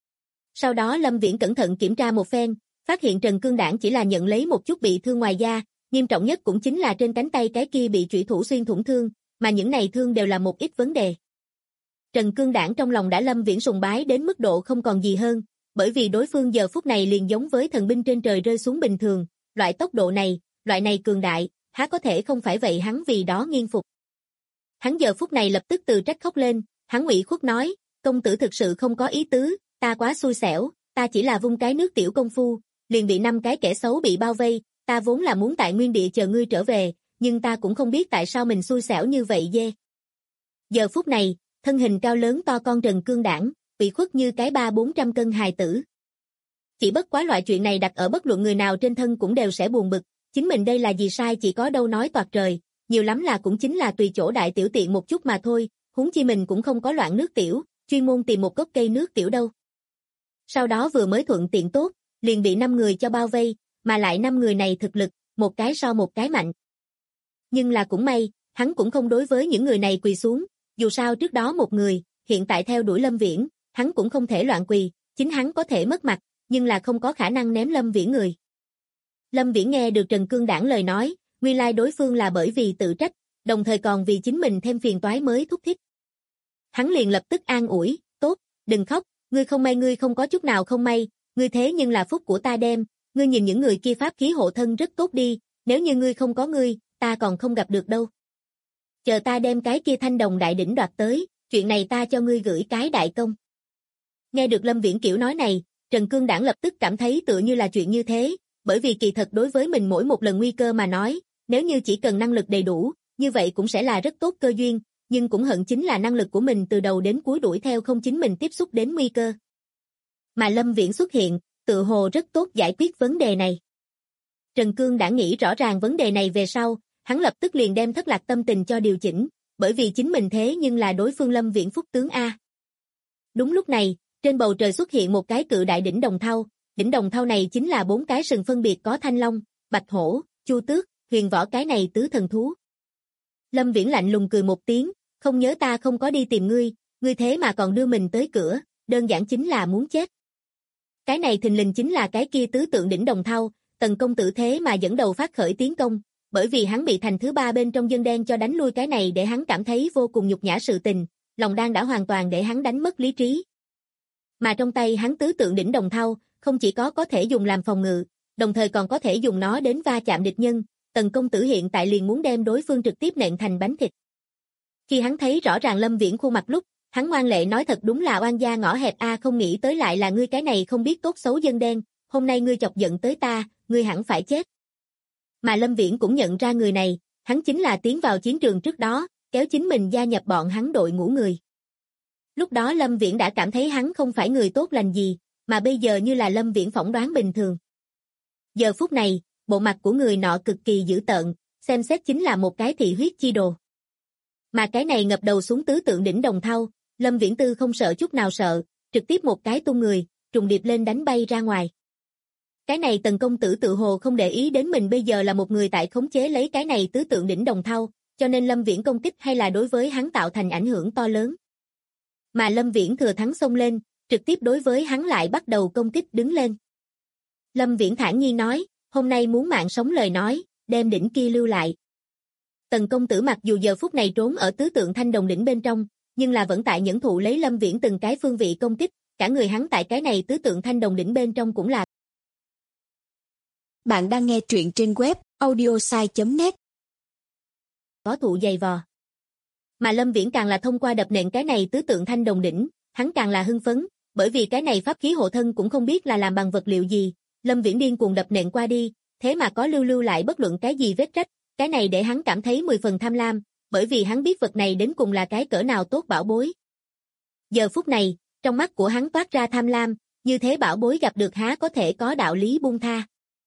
Sau đó Lâm Viễn cẩn thận kiểm tra một phen, phát hiện Trần Cương Đảng chỉ là nhận lấy một chút bị thương ngoài da, nghiêm trọng nhất cũng chính là trên cánh tay cái kia bị chủy thủ xuyên thủng thương, mà những này thương đều là một ít vấn đề. Trần Cương Đảng trong lòng đã Lâm Viễn sùng bái đến mức độ không còn gì hơn, bởi vì đối phương giờ phút này liền giống với thần binh trên trời rơi xuống bình thường, loại tốc độ này, loại này cường đại, há có thể không phải vậy hắn vì đó nghiêng phục. Hắn giờ phút này lập tức từ trách khóc lên, hắn ủy khuất nói, công tử thực sự không có ý tứ, ta quá xui xẻo, ta chỉ là vung cái nước tiểu công phu, liền bị 5 cái kẻ xấu bị bao vây, ta vốn là muốn tại nguyên địa chờ ngươi trở về, nhưng ta cũng không biết tại sao mình xui xẻo như vậy dê. Giờ phút này, thân hình cao lớn to con Trần Cương Đảng, ủy khuất như cái 300-400 cân hài tử. Chỉ bất quá loại chuyện này đặt ở bất luận người nào trên thân cũng đều sẽ buồn bực, chính mình đây là gì sai chỉ có đâu nói toạc trời, nhiều lắm là cũng chính là tùy chỗ đại tiểu tiện một chút mà thôi, huống chi mình cũng không có loạn nước tiểu, chuyên môn tìm một gốc cây nước tiểu đâu. Sau đó vừa mới thuận tiện tốt, liền bị 5 người cho bao vây, mà lại 5 người này thực lực, một cái so một cái mạnh. Nhưng là cũng may, hắn cũng không đối với những người này quỳ xuống, dù sao trước đó một người, hiện tại theo đuổi Lâm Viễn, hắn cũng không thể loạn quỳ, chính hắn có thể mất mặt, nhưng là không có khả năng ném Lâm Viễn người. Lâm Viễn nghe được Trần Cương Đảng lời nói, nguyên lai đối phương là bởi vì tự trách, đồng thời còn vì chính mình thêm phiền toái mới thúc thích. Hắn liền lập tức an ủi, tốt, đừng khóc, ngươi không may ngươi không có chút nào không may, ngươi thế nhưng là phúc của ta đem, ngươi nhìn những người kia pháp khí hộ thân rất tốt đi, nếu như ngươi không có ngươi, ta còn không gặp được đâu. Chờ ta đem cái kia thanh đồng đại đỉnh đoạt tới, chuyện này ta cho ngươi gửi cái đại công. Nghe được Lâm Viễn kiểu nói này, Trần Cương Đảng lập tức cảm thấy tựa như là chuyện như thế, bởi vì kỳ thật đối với mình mỗi một lần nguy cơ mà nói, nếu như chỉ cần năng lực đầy đủ, như vậy cũng sẽ là rất tốt cơ duyên, nhưng cũng hận chính là năng lực của mình từ đầu đến cuối đuổi theo không chính mình tiếp xúc đến nguy cơ. Mà Lâm Viễn xuất hiện, tự hồ rất tốt giải quyết vấn đề này. Trần Cương đã nghĩ rõ ràng vấn đề này về sau, hắn lập tức liền đem thất lạc tâm tình cho điều chỉnh, bởi vì chính mình thế nhưng là đối phương Lâm Viễn Phúc tướng A. Đúng lúc này, trên bầu trời xuất hiện một cái cự đại đỉnh đồng thau, đỉnh đồng thau này chính là 4 cái sừng phân biệt có thanh long, bạch hổ, chu tước, huyền võ cái này tứ thần thú. Lâm Viễn lạnh lùng cười một tiếng, không nhớ ta không có đi tìm ngươi, ngươi thế mà còn đưa mình tới cửa, đơn giản chính là muốn chết. Cái này thình lình chính là cái kia tứ tượng đỉnh đồng thau, Tần công tử thế mà dẫn đầu phát khởi tiến công, bởi vì hắn bị thành thứ 3 bên trong dân đen cho đánh lui cái này để hắn cảm thấy vô cùng nhục nhã sự tình, lòng đan đã hoàn toàn để hắn đánh mất lý trí. Mà trong tay hắn tứ tượng đỉnh đồng thau, không chỉ có thể dùng làm phòng ngự, đồng thời còn có thể dùng nó đến va chạm địch nhân, Tần công tử hiện tại liền muốn đem đối phương trực tiếp nện thành bánh thịt. Khi hắn thấy rõ ràng Lâm Viễn khuôn mặt lúc, hắn ngoan lệ nói thật đúng là oan gia ngõ hẹp a, không nghĩ tới lại là ngươi cái này không biết tốt xấu dân đen, hôm nay ngươi chọc giận tới ta, ngươi hẳn phải chết. Mà Lâm Viễn cũng nhận ra người này, hắn chính là tiến vào chiến trường trước đó, kéo chính mình gia nhập bọn hắn đội ngũ người. Lúc đó Lâm Viễn đã cảm thấy hắn không phải người tốt lành gì, mà bây giờ như là Lâm Viễn phỏng đoán bình thường. Giờ phút này, bộ mặt của người nọ cực kỳ dữ tợn, xem xét chính là một cái thị huyết chi đồ. Mà cái này ngập đầu xuống tứ tượng đỉnh đồng thau, Lâm Viễn Tư không sợ chút nào sợ, trực tiếp một cái tung người, trùng điệp lên đánh bay ra ngoài. Cái này Tần công tử tự hồ không để ý đến mình bây giờ là một người tại khống chế lấy cái này tứ tượng đỉnh đồng thau, cho nên Lâm Viễn công kích hay là đối với hắn tạo thành ảnh hưởng to lớn. Mà Lâm Viễn thừa thắng xông lên, trực tiếp đối với hắn lại bắt đầu công kích đứng lên. Lâm Viễn thản nhiên nói, hôm nay muốn mạng sống lời nói, đem đỉnh kia lưu lại. Tần công tử mặc dù giờ phút này trốn ở tứ tượng thanh đồng đỉnh bên trong, nhưng là vẫn tại nhẫn thụ lấy Lâm Viễn từng cái phương vị công kích, cả người hắn tại cái này tứ tượng thanh đồng đỉnh bên trong cũng là. Bạn đang nghe truyện trên web audiosai.net. Có thụ dày vò. Mà Lâm Viễn càng là thông qua đập nện cái này tứ tượng thanh đồng đỉnh, hắn càng là hưng phấn, bởi vì cái này pháp khí hộ thân cũng không biết là làm bằng vật liệu gì, Lâm Viễn điên cuồng đập nện qua đi, thế mà có lưu lại bất luận cái gì vết rách, cái này để hắn cảm thấy 10 phần tham lam, bởi vì hắn biết vật này đến cùng là cái cỡ nào tốt bảo bối. Giờ phút này, trong mắt của hắn toát ra tham lam, như thế bảo bối gặp được há có thể có đạo lý buông tha.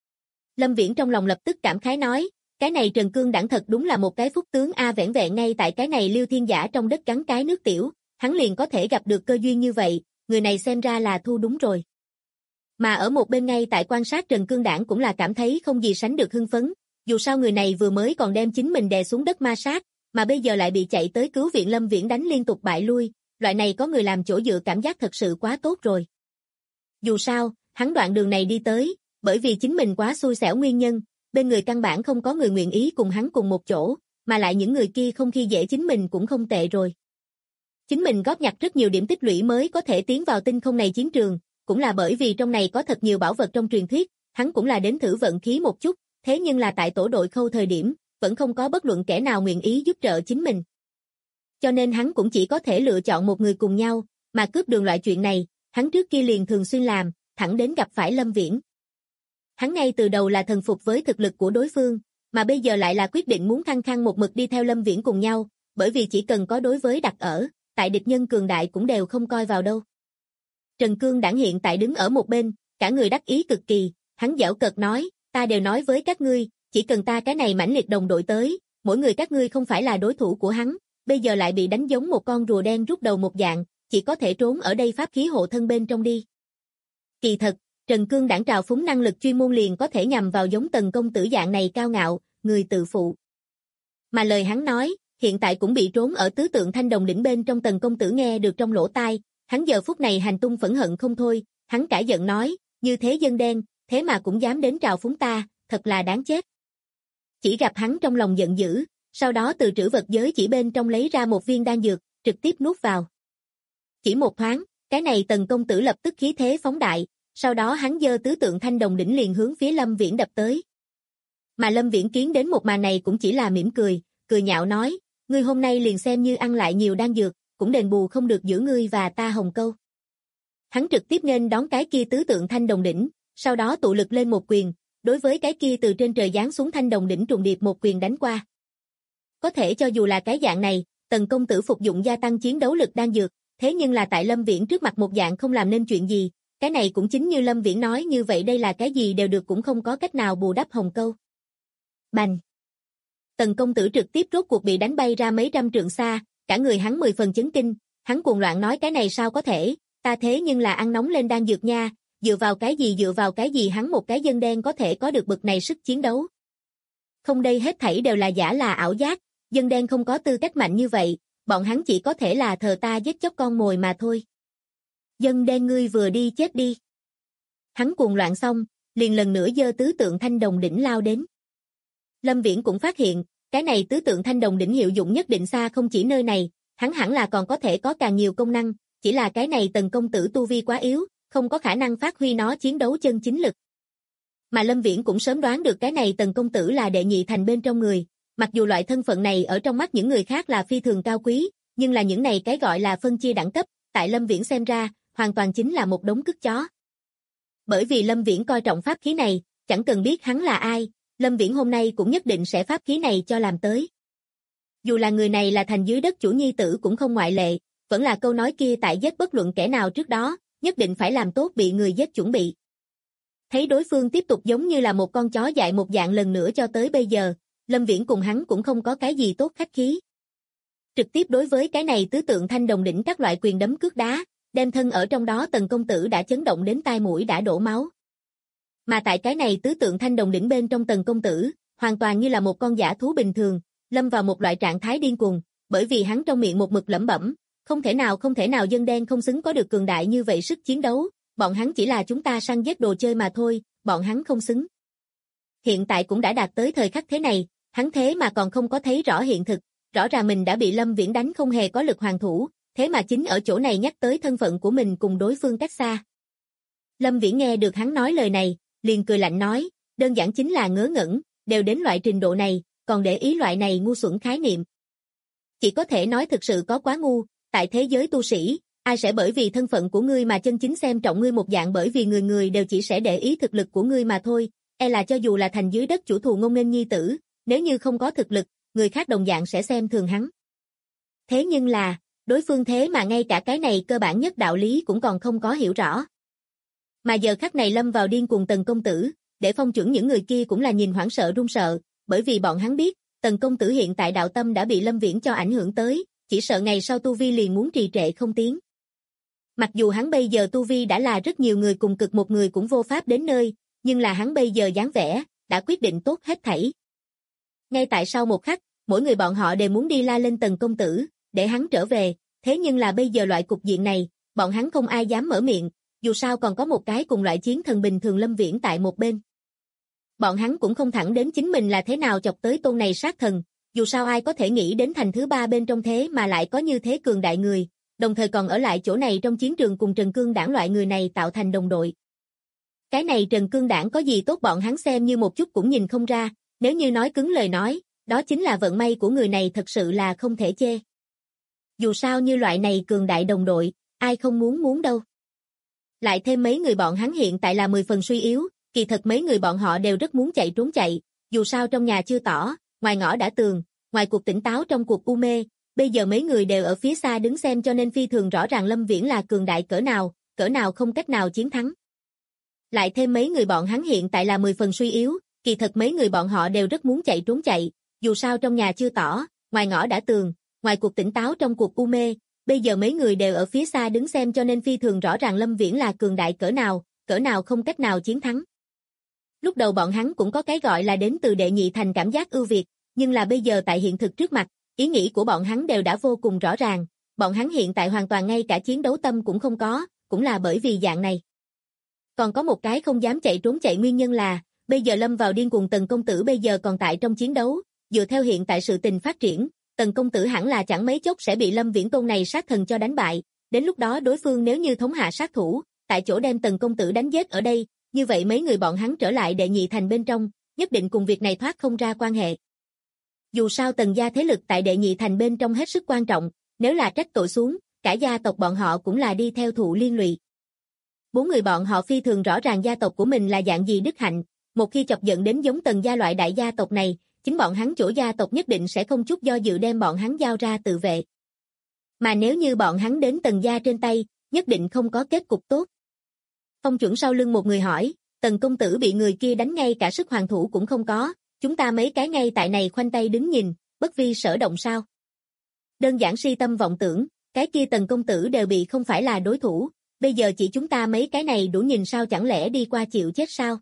Lâm Viễn trong lòng lập tức cảm khái nói, cái này Trần Cương đẳng thật đúng là một cái phúc tướng a, vẻn vẹn ngay tại cái này Liêu Thiên Giả trong đất cắn cái nước tiểu, hắn liền có thể gặp được cơ duyên như vậy, người này xem ra là thu đúng rồi. Mà ở một bên ngay tại quan sát Trần Cương đảng cũng là cảm thấy không gì sánh được hưng phấn, dù sao người này vừa mới còn đem chính mình đè xuống đất ma sát, mà bây giờ lại bị chạy tới cứu viện Lâm Viễn đánh liên tục bại lui, loại này có người làm chỗ dựa cảm giác thật sự quá tốt rồi. Dù sao, hắn đoạn đường này đi tới, bởi vì chính mình quá xui xẻo nguyên nhân, bên người căn bản không có người nguyện ý cùng hắn cùng một chỗ, mà lại những người kia không khi dễ chính mình cũng không tệ rồi. Chính mình góp nhặt rất nhiều điểm tích lũy mới có thể tiến vào tinh không này chiến trường, cũng là bởi vì trong này có thật nhiều bảo vật trong truyền thuyết, hắn cũng là đến thử vận khí một chút, thế nhưng là tại tổ đội khâu thời điểm, vẫn không có bất luận kẻ nào nguyện ý giúp trợ chính mình. Cho nên hắn cũng chỉ có thể lựa chọn một người cùng nhau, mà cướp đường loại chuyện này, hắn trước kia liền thường xuyên làm, thẳng đến gặp phải Lâm Viễn. Hắn ngay từ đầu là thần phục với thực lực của đối phương, mà bây giờ lại là quyết định muốn khăng khăng một mực đi theo Lâm Viễn cùng nhau, bởi vì chỉ cần có đối với đặt ở, tại địch nhân cường đại cũng đều không coi vào đâu. Trần Cương đảng hiện tại đứng ở một bên, cả người đắc ý cực kỳ, hắn giễu cợt nói, ta đều nói với các ngươi, chỉ cần ta cái này mãnh liệt đồng đội tới, mỗi người các ngươi không phải là đối thủ của hắn, bây giờ lại bị đánh giống một con rùa đen rút đầu một dạng, chỉ có thể trốn ở đây pháp khí hộ thân bên trong đi. Kỳ thật, Trần Cương đảng trào phúng năng lực chuyên môn liền có thể nhằm vào giống Tần công tử dạng này cao ngạo, người tự phụ. Mà lời hắn nói, hiện tại cũng bị trốn ở tứ tượng thanh đồng đỉnh bên trong Tần công tử nghe được trong lỗ tai, hắn giờ phút này hành tung phẫn hận không thôi, hắn cả giận nói, như thế dân đen, thế mà cũng dám đến trào phúng ta, thật là đáng chết. Chỉ gặp hắn trong lòng giận dữ, sau đó từ trữ vật giới chỉ bên trong lấy ra một viên đan dược, trực tiếp nuốt vào. Chỉ một thoáng, cái này Tần công tử lập tức khí thế phóng đại, sau đó hắn giơ tứ tượng thanh đồng đỉnh liền hướng phía Lâm Viễn đập tới. Mà Lâm Viễn kiến đến một màn này cũng chỉ là mỉm cười, cười nhạo nói, ngươi hôm nay liền xem như ăn lại nhiều đan dược, cũng đền bù không được giữa ngươi và ta hồng câu. Hắn trực tiếp nên đón cái kia tứ tượng thanh đồng đỉnh, sau đó tụ lực lên một quyền, đối với cái kia từ trên trời giáng xuống thanh đồng đỉnh trùng điệp một quyền đánh qua. Có thể cho dù là cái dạng này, Tần công tử phục dụng gia tăng chiến đấu lực đan dược, thế nhưng là tại Lâm Viễn trước mặt một dạng không làm nên chuyện gì, Cái này cũng chính như Lâm Viễn nói như vậy, đây là cái gì đều được cũng không có cách nào bù đắp hồng câu. Bành! Tần công tử trực tiếp rốt cuộc bị đánh bay ra mấy trăm trượng xa, cả người hắn 10 phần chấn kinh, hắn cuồng loạn nói cái này sao có thể, ta thế nhưng là ăn nóng lên đan dược nha, dựa vào cái gì hắn một cái dân đen có thể có được bực này sức chiến đấu. Không, đây hết thảy đều là giả, là ảo giác, dân đen không có tư cách mạnh như vậy, bọn hắn chỉ có thể là thờ ta giết chóc con mồi mà thôi. Dân đen ngươi vừa đi chết đi. Hắn cuồng loạn xong, liền lần nữa giơ tứ tượng thanh đồng đỉnh lao đến. Lâm Viễn cũng phát hiện, cái này tứ tượng thanh đồng đỉnh hiệu dụng nhất định xa không chỉ nơi này, hắn hẳn là còn có thể có càng nhiều công năng, chỉ là cái này Tần công tử tu vi quá yếu, không có khả năng phát huy nó chiến đấu chân chính lực. Mà Lâm Viễn cũng sớm đoán được cái này Tần công tử là đệ nhị thành bên trong người, mặc dù loại thân phận này ở trong mắt những người khác là phi thường cao quý, nhưng là những này cái gọi là phân chia đẳng cấp, tại Lâm Viễn xem ra, hoàn toàn chính là một đống cứt chó. Bởi vì Lâm Viễn coi trọng pháp khí này, chẳng cần biết hắn là ai, Lâm Viễn hôm nay cũng nhất định sẽ pháp khí này cho làm tới. Dù là người này là thành dưới đất chủ nhi tử cũng không ngoại lệ, vẫn là câu nói kia, tại giết bất luận kẻ nào trước đó, nhất định phải làm tốt bị người giết chuẩn bị. Thấy đối phương tiếp tục giống như là một con chó dại một dạng lần nữa cho tới bây giờ, Lâm Viễn cùng hắn cũng không có cái gì tốt khách khí. Trực tiếp đối với cái này tứ tượng thanh đồng đỉnh các loại quyền đấm cước đá, đem thân ở trong đó Tần công tử đã chấn động đến tai mũi đã đổ máu. Mà tại cái này tứ tượng thanh đồng đỉnh bên trong Tần công tử, hoàn toàn như là một con dã thú bình thường, lâm vào một loại trạng thái điên cuồng, bởi vì hắn trong miệng một mực lẩm bẩm, không thể nào, dân đen không xứng có được cường đại như vậy sức chiến đấu, bọn hắn chỉ là chúng ta săn giết đồ chơi mà thôi, bọn hắn không xứng. Hiện tại cũng đã đạt tới thời khắc thế này, hắn thế mà còn không có thấy rõ hiện thực, rõ ràng mình đã bị Lâm Viễn đánh không hề có lực hoàn thủ, thế mà chính ở chỗ này nhắc tới thân phận của mình cùng đối phương cách xa. Lâm Viễn nghe được hắn nói lời này, liền cười lạnh nói, đơn giản chính là ngớ ngẩn, đều đến loại trình độ này, còn để ý loại này ngu xuẩn khái niệm. Chỉ có thể nói thực sự có quá ngu, tại thế giới tu sĩ, ai sẽ bởi vì thân phận của ngươi mà chân chính xem trọng ngươi một dạng, bởi vì người người đều chỉ sẽ để ý thực lực của ngươi mà thôi, là cho dù là thành dưới đất chủ thù ngôn nghênh nhi tử, nếu như không có thực lực, người khác đồng dạng sẽ xem thường hắn. Thế nhưng là, đối phương thế mà ngay cả cái này cơ bản nhất đạo lý cũng còn không có hiểu rõ. Mà giờ khắc này lâm vào điên cuồng Tần công tử, để Phong chuẩn những người kia cũng là nhìn hoảng sợ run sợ, bởi vì bọn hắn biết, Tần công tử hiện tại đạo tâm đã bị Lâm Viễn cho ảnh hưởng tới, chỉ sợ ngày sau tu vi liền muốn trì trệ không tiến. Mặc dù hắn bây giờ tu vi đã là rất nhiều người cùng cực một người cũng vô pháp đến nơi, nhưng là hắn bây giờ dáng vẻ, đã quyết định tốt hết thảy. Ngay tại sau một khắc, mỗi người bọn họ đều muốn đi la lên Tần công tử, để hắn trở về, thế nhưng là bây giờ loại cục diện này, bọn hắn không ai dám mở miệng, dù sao còn có một cái cùng loại chiến thần bình thường Lâm Viễn tại một bên. Bọn hắn cũng không thẳng đến chính mình là thế nào chọc tới tôn này sát thần, dù sao ai có thể nghĩ đến thành thứ ba bên trong thế mà lại có như thế cường đại người, đồng thời còn ở lại chỗ này trong chiến trường cùng Trần Cương Đảng loại người này tạo thành đồng đội. Cái này Trần Cương Đảng có gì tốt bọn hắn xem như một chút cũng nhìn không ra, nếu như nói cứng lời nói, đó chính là vận may của người này thật sự là không thể chê. Dù sao như loại này cường đại đồng đội, ai không muốn đâu. Lại thêm mấy người bọn hắn hiện tại là 10 phần suy yếu, kỳ thật mấy người bọn họ đều rất muốn chạy trốn chạy, dù sao trong nhà chưa tỏ, ngoài ngõ đã tường, ngoài cuộc tỉnh táo trong cuộc u mê, bây giờ mấy người đều ở phía xa đứng xem cho nên phi thường rõ ràng Lâm Viễn là cường đại cỡ nào không cách nào chiến thắng. Lại thêm mấy người bọn hắn hiện tại là 10 phần suy yếu, kỳ thật mấy người bọn họ đều rất muốn chạy trốn chạy, dù sao trong nhà chưa tỏ, ngoài ngõ đã tường, ngoài cuộc tỉnh táo trong cuộc u mê, bây giờ mấy người đều ở phía xa đứng xem cho nên phi thường rõ ràng Lâm Viễn là cường đại cỡ nào không cách nào chiến thắng. Lúc đầu bọn hắn cũng có cái gọi là đến từ đệ nhị thành cảm giác ưu việt, nhưng là bây giờ tại hiện thực trước mặt, ý nghĩ của bọn hắn đều đã vô cùng rõ ràng, bọn hắn hiện tại hoàn toàn ngay cả chiến đấu tâm cũng không có, cũng là bởi vì dạng này. Còn có một cái không dám chạy trốn chạy nguyên nhân là, bây giờ lâm vào điên cuồng Tần công tử bây giờ còn tại trong chiến đấu, dựa theo hiện tại sự tình phát triển, Tần công tử hẳn là chẳng mấy chốc sẽ bị Lâm Viễn tôn này sát thần cho đánh bại, đến lúc đó đối phương nếu như thống hạ sát thủ, tại chỗ đem Tần công tử đánh giết ở đây, như vậy mấy người bọn hắn trở lại đệ nhị thành bên trong, nhất định cùng việc này thoát không ra quan hệ. Dù sao Tần gia thế lực tại đệ nhị thành bên trong hết sức quan trọng, nếu là trách tội xuống, cả gia tộc bọn họ cũng là đi theo thụ liên lụy. Bốn người bọn họ phi thường rõ ràng gia tộc của mình là dạng gì đức hạnh, một khi chọc giận đến giống Tần gia loại đại gia tộc này, chính bọn hắn chỗ gia tộc nhất định sẽ không chút do dự đem bọn hắn giao ra tự vệ. Mà nếu như bọn hắn đến Tần gia trên tay, nhất định không có kết cục tốt. Phong Chuẩn sau lưng một người hỏi, Tần công tử bị người kia đánh ngay cả sức hoàn thủ cũng không có, chúng ta mấy cái ngay tại này khoanh tay đứng nhìn, bất vi sở động sao? Đơn giản si tâm vọng tưởng, cái kia Tần công tử đều bị không phải là đối thủ, bây giờ chỉ chúng ta mấy cái này đủ nhìn sao, chẳng lẽ đi qua chịu chết sao?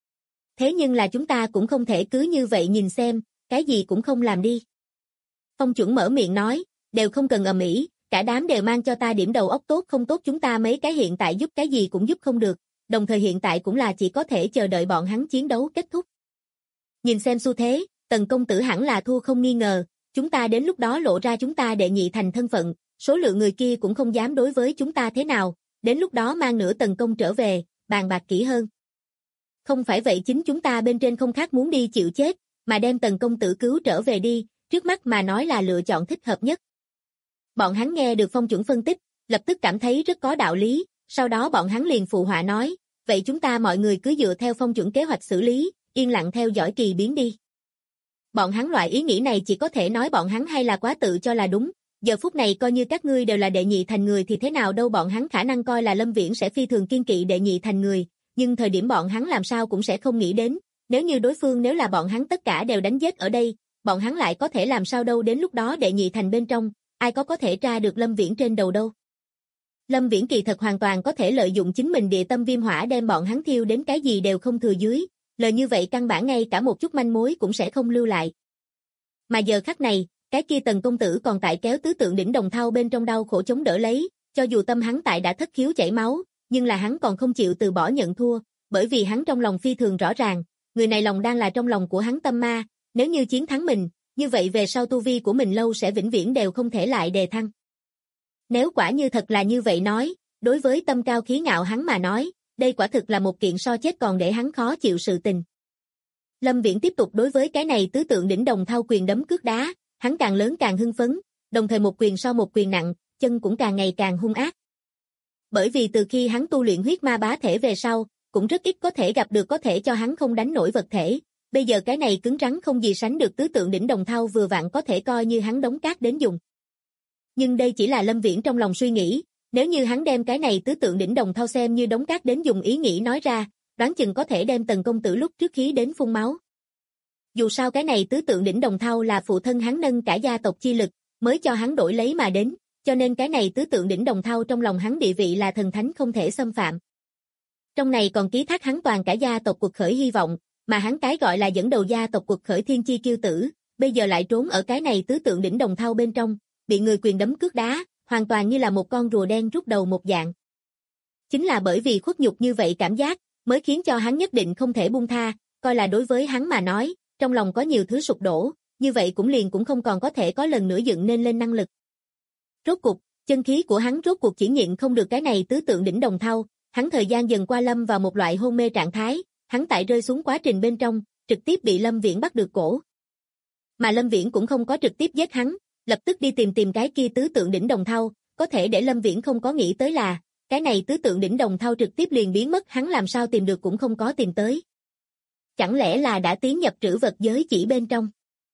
Thế nhưng là chúng ta cũng không thể cứ như vậy nhìn xem, cái gì cũng không làm đi. Phong Chuẩn mở miệng nói, đều không cần ầm ĩ, cả đám đều mang cho ta điểm đầu óc tốt không tốt, chúng ta mấy cái hiện tại giúp cái gì cũng giúp không được, đồng thời hiện tại cũng là chỉ có thể chờ đợi bọn hắn chiến đấu kết thúc. Nhìn xem xu thế, Tần công tử hẳn là thua không nghi ngờ, chúng ta đến lúc đó lộ ra chúng ta đệ nhị thành thân phận, số lượng người kia cũng không dám đối với chúng ta thế nào, đến lúc đó mang nửa Tần công trở về, bàn bạc kỹ hơn. Không phải vậy chính chúng ta bên trên không khác muốn đi chịu chết, mà đem Tần công tử cứu trở về đi, trước mắt mà nói là lựa chọn thích hợp nhất. Bọn hắn nghe được Phong Chuẩn phân tích, lập tức cảm thấy rất có đạo lý, sau đó bọn hắn liền phụ họa nói, vậy chúng ta mọi người cứ dựa theo Phong Chuẩn kế hoạch xử lý, yên lặng theo dõi kỳ biến đi. Bọn hắn loại ý nghĩ này chỉ có thể nói bọn hắn hay là quá tự cho là đúng, giờ phút này coi như các ngươi đều là đệ nhị thành người thì thế nào đâu, bọn hắn khả năng coi là Lâm Viễn sẽ phi thường kiên kỵ đệ nhị thành người, nhưng thời điểm bọn hắn làm sao cũng sẽ không nghĩ đến, nếu như đối phương nếu là bọn hắn tất cả đều đánh giết ở đây, bọn hắn lại có thể làm sao đâu, đến lúc đó đệ nhị thành bên trong, ai có thể tra được Lâm Viễn trên đầu đâu. Lâm Viễn kỳ thật hoàn toàn có thể lợi dụng chính mình địa tâm viêm hỏa đem bọn hắn thiêu đến cái gì đều không thừa dưới, lời như vậy căn bản ngay cả một chút manh mối cũng sẽ không lưu lại. Mà giờ khắc này, cái kia Tần công tử còn tại kéo tứ tượng đỉnh đồng thau bên trong đau khổ chống đỡ lấy, cho dù tâm hắn tại đã thất khiếu chảy máu, nhưng là hắn còn không chịu từ bỏ nhận thua, bởi vì hắn trong lòng phi thường rõ ràng, người này lòng đang là trong lòng của hắn tâm ma, nếu như chiến thắng mình, như vậy về sau tu vi của mình lâu sẽ vĩnh viễn đều không thể lại đề thăng. Nếu quả như thật là như vậy nói, đối với tâm cao khí ngạo hắn mà nói, đây quả thực là một kiện so chết còn để hắn khó chịu sự tình. Lâm Viễn tiếp tục đối với cái này tứ tượng đỉnh đồng thau quyền đấm cước đá, hắn càng lớn càng hưng phấn, đồng thời một quyền so một quyền nặng, chân cũng càng ngày càng hung ác. Bởi vì từ khi hắn tu luyện huyết ma bá thể về sau, cũng rất ít có thể gặp được có thể cho hắn không đánh nổi vật thể, bây giờ cái này cứng rắn không gì sánh được tứ tượng đỉnh đồng thau vừa vặn có thể coi như hắn đống cát đến dùng. Nhưng đây chỉ là Lâm Viễn trong lòng suy nghĩ, nếu như hắn đem cái này tứ tượng đỉnh đồng thau xem như đống cát đến dùng ý nghĩ nói ra, đoán chừng có thể đem Tần công tử lúc trước khí đến phun máu. Dù sao cái này tứ tượng đỉnh đồng thau là phụ thân hắn nâng cả gia tộc chi lực, mới cho hắn đổi lấy mà đến, cho nên cái này tứ tượng đỉnh đồng thau trong lòng hắn địa vị là thần thánh không thể xâm phạm. Trong này còn ký thác hắn toàn cả gia tộc cuộc khởi hy vọng, mà hắn cái gọi là dẫn đầu gia tộc cuộc khởi thiên chi kiêu tử, bây giờ lại trốn ở cái này tứ tượng đỉnh đồng thau bên trong, bị người quyền đấm cước đá, hoàn toàn như là một con rùa đen rút đầu một dạng. Chính là bởi vì khuất nhục như vậy cảm giác, mới khiến cho hắn nhất định không thể buông tha, coi là đối với hắn mà nói, trong lòng có nhiều thứ sụp đổ, như vậy cũng không còn có thể có lần nữa dựng nên lên năng lực. Rốt cục, chân khí của hắn rốt cuộc chỉ nhịn không được cái này tứ tượng đỉnh đồng thau, hắn thời gian dần qua lâm vào một loại hôn mê trạng thái, hắn tại rơi xuống quá trình bên trong, trực tiếp bị Lâm Viễn bắt được cổ. Mà Lâm Viễn cũng không có trực tiếp giết hắn, lập tức đi tìm cái kia tứ tượng đỉnh đồng thau, có thể để Lâm Viễn không có nghĩ tới là, cái này tứ tượng đỉnh đồng thau trực tiếp liền biến mất, hắn làm sao tìm được cũng không có tìm tới. Chẳng lẽ là đã tiến nhập trữ vật giới chỉ bên trong?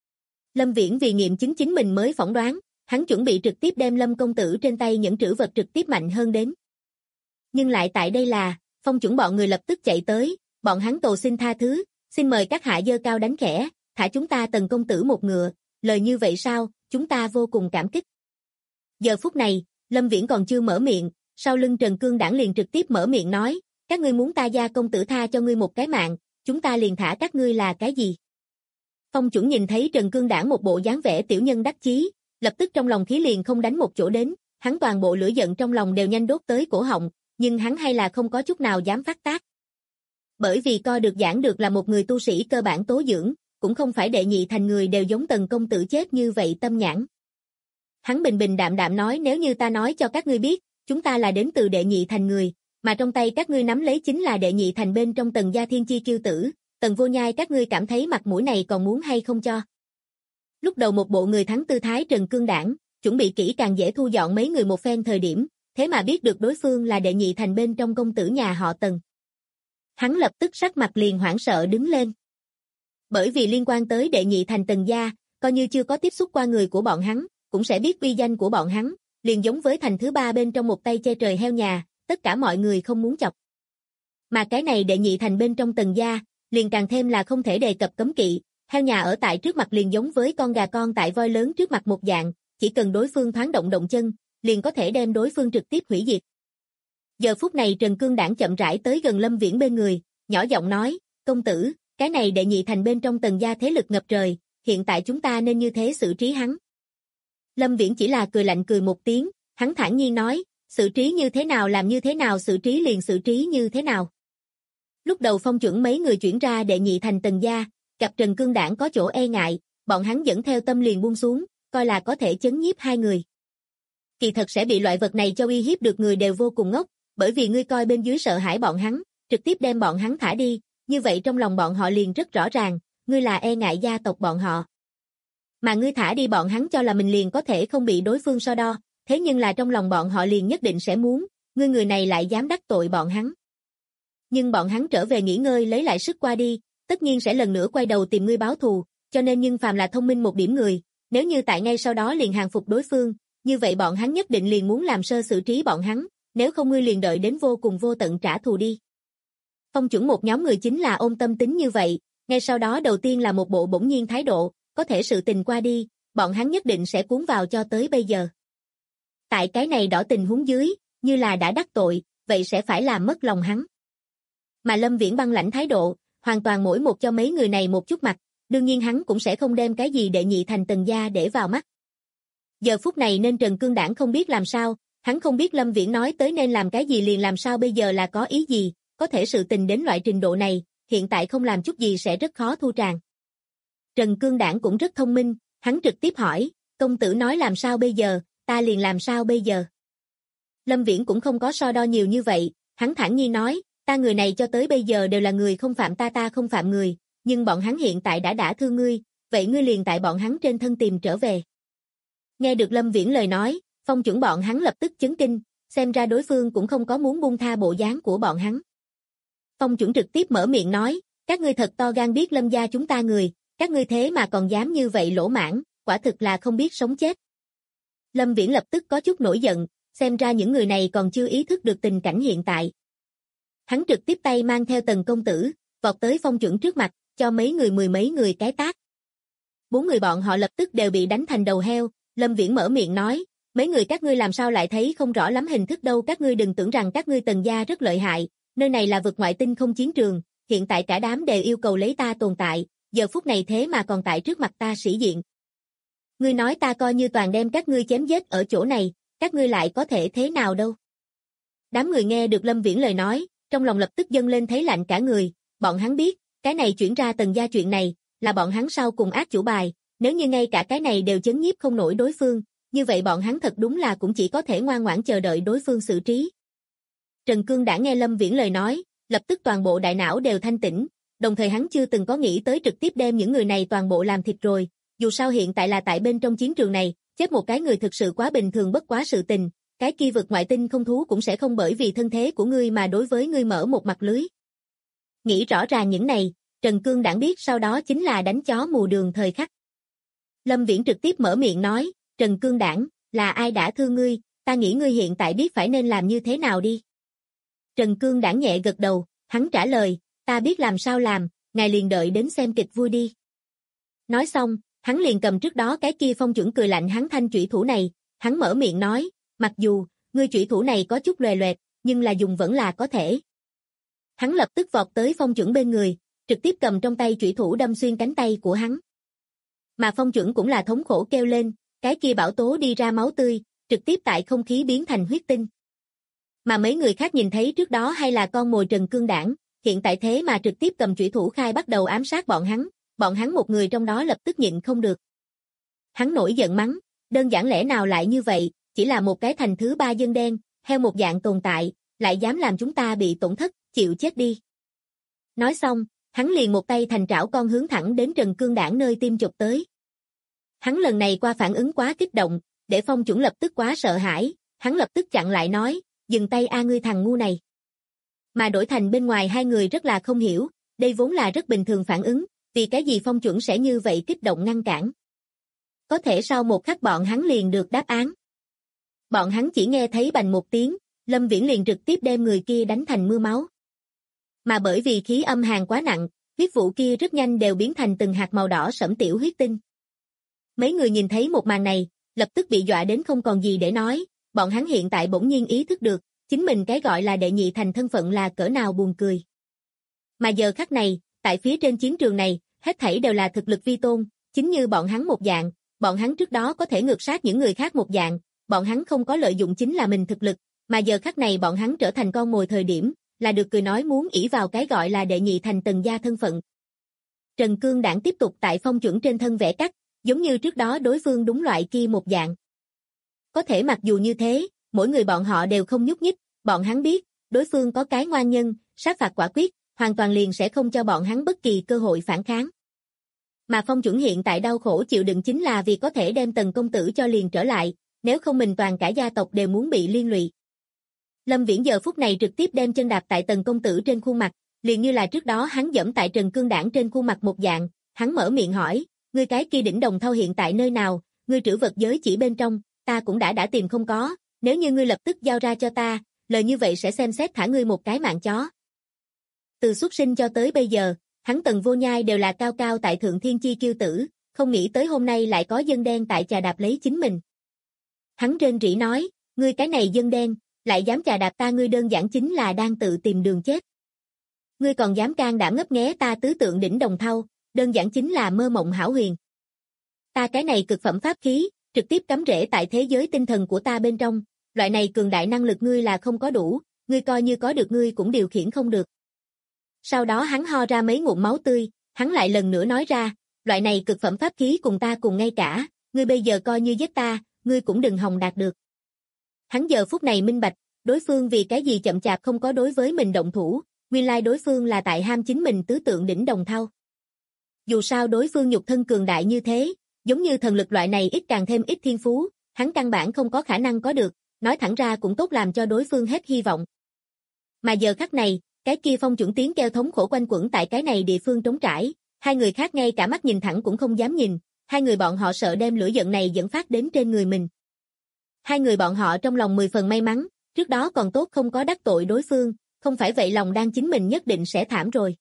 Lâm Viễn vì nghiệm chứng chính mình mới phỏng đoán, hắn chuẩn bị trực tiếp đem Lâm công tử trên tay những trữ vật trực tiếp mạnh hơn đến. Nhưng lại tại đây là, Phong Chuẩn bọn người lập tức chạy tới, bọn hắn cầu xin tha thứ, xin mời các hạ giơ cao đánh khẽ, thả chúng ta Tần công tử một ngựa, lời như vậy sao, chúng ta vô cùng cảm kích. Giờ phút này, Lâm Viễn còn chưa mở miệng, sau lưng Trần Cương Đảng liền trực tiếp mở miệng nói, các ngươi muốn ta gia công tử tha cho ngươi một cái mạng, chúng ta liền thả các ngươi là cái gì? Phong Chuẩn nhìn thấy Trần Cương Đảng một bộ dáng vẻ tiểu nhân đắc chí, lập tức trong lòng khí liền không đánh một chỗ đến, hắn toàn bộ lửa giận trong lòng đều nhanh đốt tới cổ họng, nhưng hắn hay là không có chút nào dám phát tác. Bởi vì coi được giảng được là một người tu sĩ cơ bản tố dưỡng, cũng không phải đệ nhị thành người đều giống Tần công tử chết như vậy tâm nhãn. Hắn bình bình đạm đạm nói, nếu như ta nói cho các ngươi biết, chúng ta là đến từ đệ nhị thành người, mà trong tay các ngươi nắm lấy chính là đệ nhị thành bên trong Tần gia thiên chi kiêu tử, Tần vô nhai, các ngươi cảm thấy mặt mũi này còn muốn hay không cho? Lúc đầu một bộ người thắng tư thái Trần Cương Đảng, chuẩn bị kỹ càng dễ thu dọn mấy người một phen thời điểm, thế mà biết được đối phương là đệ nhị thành bên trong công tử nhà họ Tần. Hắn lập tức sắc mặt liền hoảng sợ đứng lên. Bởi vì liên quan tới đệ nhị thành Tần gia, coi như chưa có tiếp xúc qua người của bọn hắn, cũng sẽ biết uy danh của bọn hắn, liền giống với thành thứ ba bên trong một tay che trời heo nhà, tất cả mọi người không muốn chọc. Mà cái này đệ nhị thành bên trong Tần gia, liền càng thêm là không thể đề cập cấm kỵ, heo nhà ở tại trước mặt liền giống với con gà con tại voi lớn trước mặt một dạng, chỉ cần đối phương thoáng động chân, liền có thể đem đối phương trực tiếp hủy diệt. Giờ phút này Trần Cương Đảng chậm rãi tới gần Lâm Viễn bên người, nhỏ giọng nói, công tử, cái này đệ nhị thành bên trong Tần gia thế lực ngập trời, hiện tại chúng ta nên như thế xử trí hắn. Lâm Viễn chỉ là cười lạnh cười một tiếng, hắn thản nhiên nói, xử trí như thế nào làm như thế nào, xử trí liền xử trí như thế nào. Lúc đầu Phong Chuẩn mấy người chuyển ra đệ nhị thành Tần gia, gặp Trần Cương Đảng có chỗ e ngại, bọn hắn dẫn theo tâm liền buông xuống, coi là có thể chấn nhiếp hai người. Kỳ thật sẽ bị loại vật này cho uy hiếp được người đều vô cùng ngốc, bởi vì ngươi coi bên dưới sợ hãi bọn hắn, trực tiếp đem bọn hắn thả đi, như vậy trong lòng bọn họ liền rất rõ ràng, ngươi là e ngại gia tộc bọn họ. Mà ngươi thả đi bọn hắn cho là mình liền có thể không bị đối phương so đo, thế nhưng là trong lòng bọn họ liền nhất định sẽ muốn, ngươi người này lại dám đắc tội bọn hắn. Nhưng bọn hắn trở về nghỉ ngơi lấy lại sức qua đi, tất nhiên sẽ lần nữa quay đầu tìm ngươi báo thù, cho nên nhưng phàm là thông minh một điểm người, nếu như tại ngay sau đó liền hàng phục đối phương, như vậy bọn hắn nhất định liền muốn làm sơ xử trí bọn hắn, nếu không ngươi liền đợi đến vô cùng vô tận trả thù đi. Phong Chuẩn một nhóm người chính là ôm tâm tính như vậy, ngay sau đó đầu tiên là một bộ bỗng nhiên thái độ, có thể sự tình qua đi, bọn hắn nhất định sẽ cuốn vào cho tới bây giờ. Tại cái này đỏ tình huống dưới, như là đã đắc tội, vậy sẽ phải làm mất lòng hắn. Mà Lâm Viễn băng lãnh thái độ, hoàn toàn mỗi một cho mấy người này một chút mặt, đương nhiên hắn cũng sẽ không đem cái gì đệ nhị thành Tần gia để vào mắt. Giờ phút này nên Trần Cương Đảng không biết làm sao, hắn không biết Lâm Viễn nói tới nên làm cái gì liền làm sao bây giờ là có ý gì, có thể sự tình đến loại trình độ này, hiện tại không làm chút gì sẽ rất khó thu tràng. Trần Cương Đảng cũng rất thông minh, hắn trực tiếp hỏi, công tử nói làm sao bây giờ, ta liền làm sao bây giờ. Lâm Viễn cũng không có so đo nhiều như vậy, hắn thản nhiên nói, ta người này cho tới bây giờ đều là người không phạm ta, ta không phạm người, nhưng bọn hắn hiện tại đã thương ngươi, vậy ngươi liền tại bọn hắn trên thân tìm trở về. Nghe được Lâm Viễn lời nói, Phong Chuẩn bọn hắn lập tức chấn kinh, xem ra đối phương cũng không có muốn buông tha bộ dáng của bọn hắn. Phong Chuẩn trực tiếp mở miệng nói, các ngươi thật to gan biết Lâm gia chúng ta người, các ngươi thế mà còn dám như vậy lỗ mãng, quả thực là không biết sống chết. Lâm Viễn lập tức có chút nổi giận, xem ra những người này còn chưa ý thức được tình cảnh hiện tại. Hắn trực tiếp tay mang theo Tần công tử, vọt tới Phong Chuẩn trước mặt, cho mười mấy người cái tát. 4 người bọn họ lập tức đều bị đánh thành đầu heo, Lâm Viễn mở miệng nói, mấy người các ngươi làm sao lại thấy không rõ lắm hình thức đâu, các ngươi đừng tưởng rằng các ngươi Tần gia rất lợi hại, nơi này là vực ngoại tinh không chiến trường, hiện tại cả đám đều yêu cầu lấy ta tồn tại, giờ phút này thế mà còn tại trước mặt ta sĩ diện. Ngươi nói ta coi như toàn đem các ngươi chém giết ở chỗ này, các ngươi lại có thể thế nào đâu. Đám người nghe được Lâm Viễn lời nói, trong lòng lập tức dâng lên thấy lạnh cả người, bọn hắn biết, cái này chuyển ra Tần gia chuyện này, là bọn hắn sau cùng ác chủ bài, nếu như ngay cả cái này đều chấn nhiếp không nổi đối phương, như vậy bọn hắn thật đúng là cũng chỉ có thể ngoan ngoãn chờ đợi đối phương xử trí. Trần Cương đã nghe Lâm Viễn lời nói, lập tức toàn bộ đại não đều thanh tĩnh, đồng thời hắn chưa từng có nghĩ tới trực tiếp đem những người này toàn bộ làm thịt rồi, dù sao hiện tại là tại bên trong chiến trường này, chết một cái người thực sự quá bình thường bất quá sự tình, cái kia vực ngoại tinh không thú cũng sẽ không bởi vì thân thế của ngươi mà đối với ngươi mở một mặt lưới. Nghĩ rõ ràng những này, Trần Cương đã biết sau đó chính là đánh chó mù đường thời khắc. Lâm Viễn trực tiếp mở miệng nói, Trần Cương Đảng, là ai đã thương ngươi, ta nghĩ ngươi hiện tại biết phải nên làm như thế nào đi. Trần Cương Đảng nhẹ gật đầu, hắn trả lời, ta biết làm sao làm, ngài liền đợi đến xem kịch vui đi. Nói xong, hắn liền cầm trước đó cái kia Phong Chuẩn cười lạnh hắn thanh chủy thủ này, hắn mở miệng nói, mặc dù, ngươi chủy thủ này có chút loè loẹt, nhưng là dùng vẫn là có thể. Hắn lập tức vọt tới Phong Chuẩn bên người, trực tiếp cầm trong tay chủy thủ đâm xuyên cánh tay của hắn. Mà Phong Chuẩn cũng là thống khổ kêu lên, cái kia bão tố đi ra máu tươi, trực tiếp tại không khí biến thành huyết tinh. Mà mấy người khác nhìn thấy trước đó hay là con mồi Trần Cương Đảng, hiện tại thế mà trực tiếp cầm chủy thủ khai bắt đầu ám sát bọn hắn một người trong đó lập tức nhịn không được. Hắn nổi giận mắng, đơn giản lẽ nào lại như vậy, chỉ là một cái thành thứ 3 dân đen, heo một dạng tồn tại, lại dám làm chúng ta bị tổn thất, chịu chết đi. Nói xong, hắn liền một tay thành trảo con hướng thẳng đến Trần Cương Đảng nơi tim chụp tới. Hắn lần này qua phản ứng quá kích động, để Phong Chuẩn lập tức quá sợ hãi, hắn lập tức chặn lại nói, dừng tay a ngươi thằng ngu này. Mà đổi thành bên ngoài hai người rất là không hiểu, đây vốn là rất bình thường phản ứng, vì cái gì Phong Chuẩn sẽ như vậy kích động ngăn cản. Có thể sau một khắc bọn hắn liền được đáp án. Bọn hắn chỉ nghe thấy bành một tiếng, Lâm Viễn liền trực tiếp đem người kia đánh thành mưa máu. Mà bởi vì khí âm hàn quá nặng, huyết vụ kia rất nhanh đều biến thành từng hạt màu đỏ sẫm tiểu huyết tinh. Mấy người nhìn thấy một màn này, lập tức bị dọa đến không còn gì để nói, bọn hắn hiện tại bỗng nhiên ý thức được, chính mình cái gọi là đệ nhị thành thân phận là cỡ nào buồn cười. Mà giờ khắc này, tại phía trên chiến trường này, hết thảy đều là thực lực vi tôn, chính như bọn hắn một dạng, bọn hắn trước đó có thể ngược sát những người khác một dạng, bọn hắn không có lợi dụng chính là mình thực lực, mà giờ khắc này bọn hắn trở thành con mồi thời điểm, là được cười nói muốn ỷ vào cái gọi là đệ nhị thành Tần gia thân phận. Trần Cương Đảng tiếp tục tại phong chuẩn trên thân vẽ cắt, giống như trước đó đối phương đúng loại kia một dạng. Có thể mặc dù như thế, mỗi người bọn họ đều không nhúc nhích, bọn hắn biết, đối phương có cái ngoan nhân, sát phạt quả quyết, hoàn toàn liền sẽ không cho bọn hắn bất kỳ cơ hội phản kháng. Mà phong chuẩn hiện tại đau khổ chịu đựng chính là vì có thể đem Tần công tử cho liền trở lại, nếu không mình toàn cả gia tộc đều muốn bị liên lụy. Lâm Viễn giờ phút này trực tiếp đem chân đạp tại Tần công tử trên khuôn mặt, liền như là trước đó hắn dẫm tại Trần Cương Đảng trên khuôn mặt một dạng, hắn mở miệng hỏi, ngươi cái kia đỉnh đồng thau hiện tại nơi nào, ngươi trữ vật giới chỉ bên trong, ta cũng đã tìm không có, nếu như ngươi lập tức giao ra cho ta, lời như vậy sẽ xem xét thả ngươi một cái mạng chó. Từ xuất sinh cho tới bây giờ, hắn Tần Vô Nhai đều là cao cao tại thượng thiên chi kiêu tử, không nghĩ tới hôm nay lại có dân đen tại chà đạp lấy chính mình. Hắn rên rỉ nói, ngươi cái này dân đen, lại dám chà đạp ta, ngươi đơn giản chính là đang tự tìm đường chết. Ngươi còn dám can đảm ngấp nghé ta tứ tượng đỉnh đồng thau, đơn giản chính là mơ mộng hão huyền. Ta cái này cực phẩm pháp khí, trực tiếp cắm rễ tại thế giới tinh thần của ta bên trong, loại này cường đại năng lực ngươi là không có đủ, ngươi coi như có được ngươi cũng điều khiển không được. Sau đó hắn ho ra mấy ngụm máu tươi, hắn lại lần nữa nói ra, loại này cực phẩm pháp khí cùng ta cùng ngay cả, ngươi bây giờ coi như giết ta, ngươi cũng đừng hòng đạt được. Hắn giờ phút này minh bạch, đối phương vì cái gì chậm chạp không có đối với mình động thủ, nguyên lai đối phương là tại ham chính mình tứ tượng đỉnh đồng thau. Dù sao đối phương nhục thân cường đại như thế, giống như thần lực loại này ít càng thêm ít thiên phú, hắn căn bản không có khả năng có được, nói thẳng ra cũng tốt làm cho đối phương hết hy vọng. Mà giờ khắc này, cái kia phong chuẩn tiếng kêu thống khổ quanh quẩn tại cái này địa phương trống trải, hai người khác ngay cả mắt nhìn thẳng cũng không dám nhìn, hai người bọn họ sợ đem lửa giận này dẫn phát đến trên người mình. Hai người bọn họ trong lòng 10 phần may mắn, trước đó còn tốt không có đắc tội đối phương, không phải vậy lòng đang chính mình nhất định sẽ thảm rồi.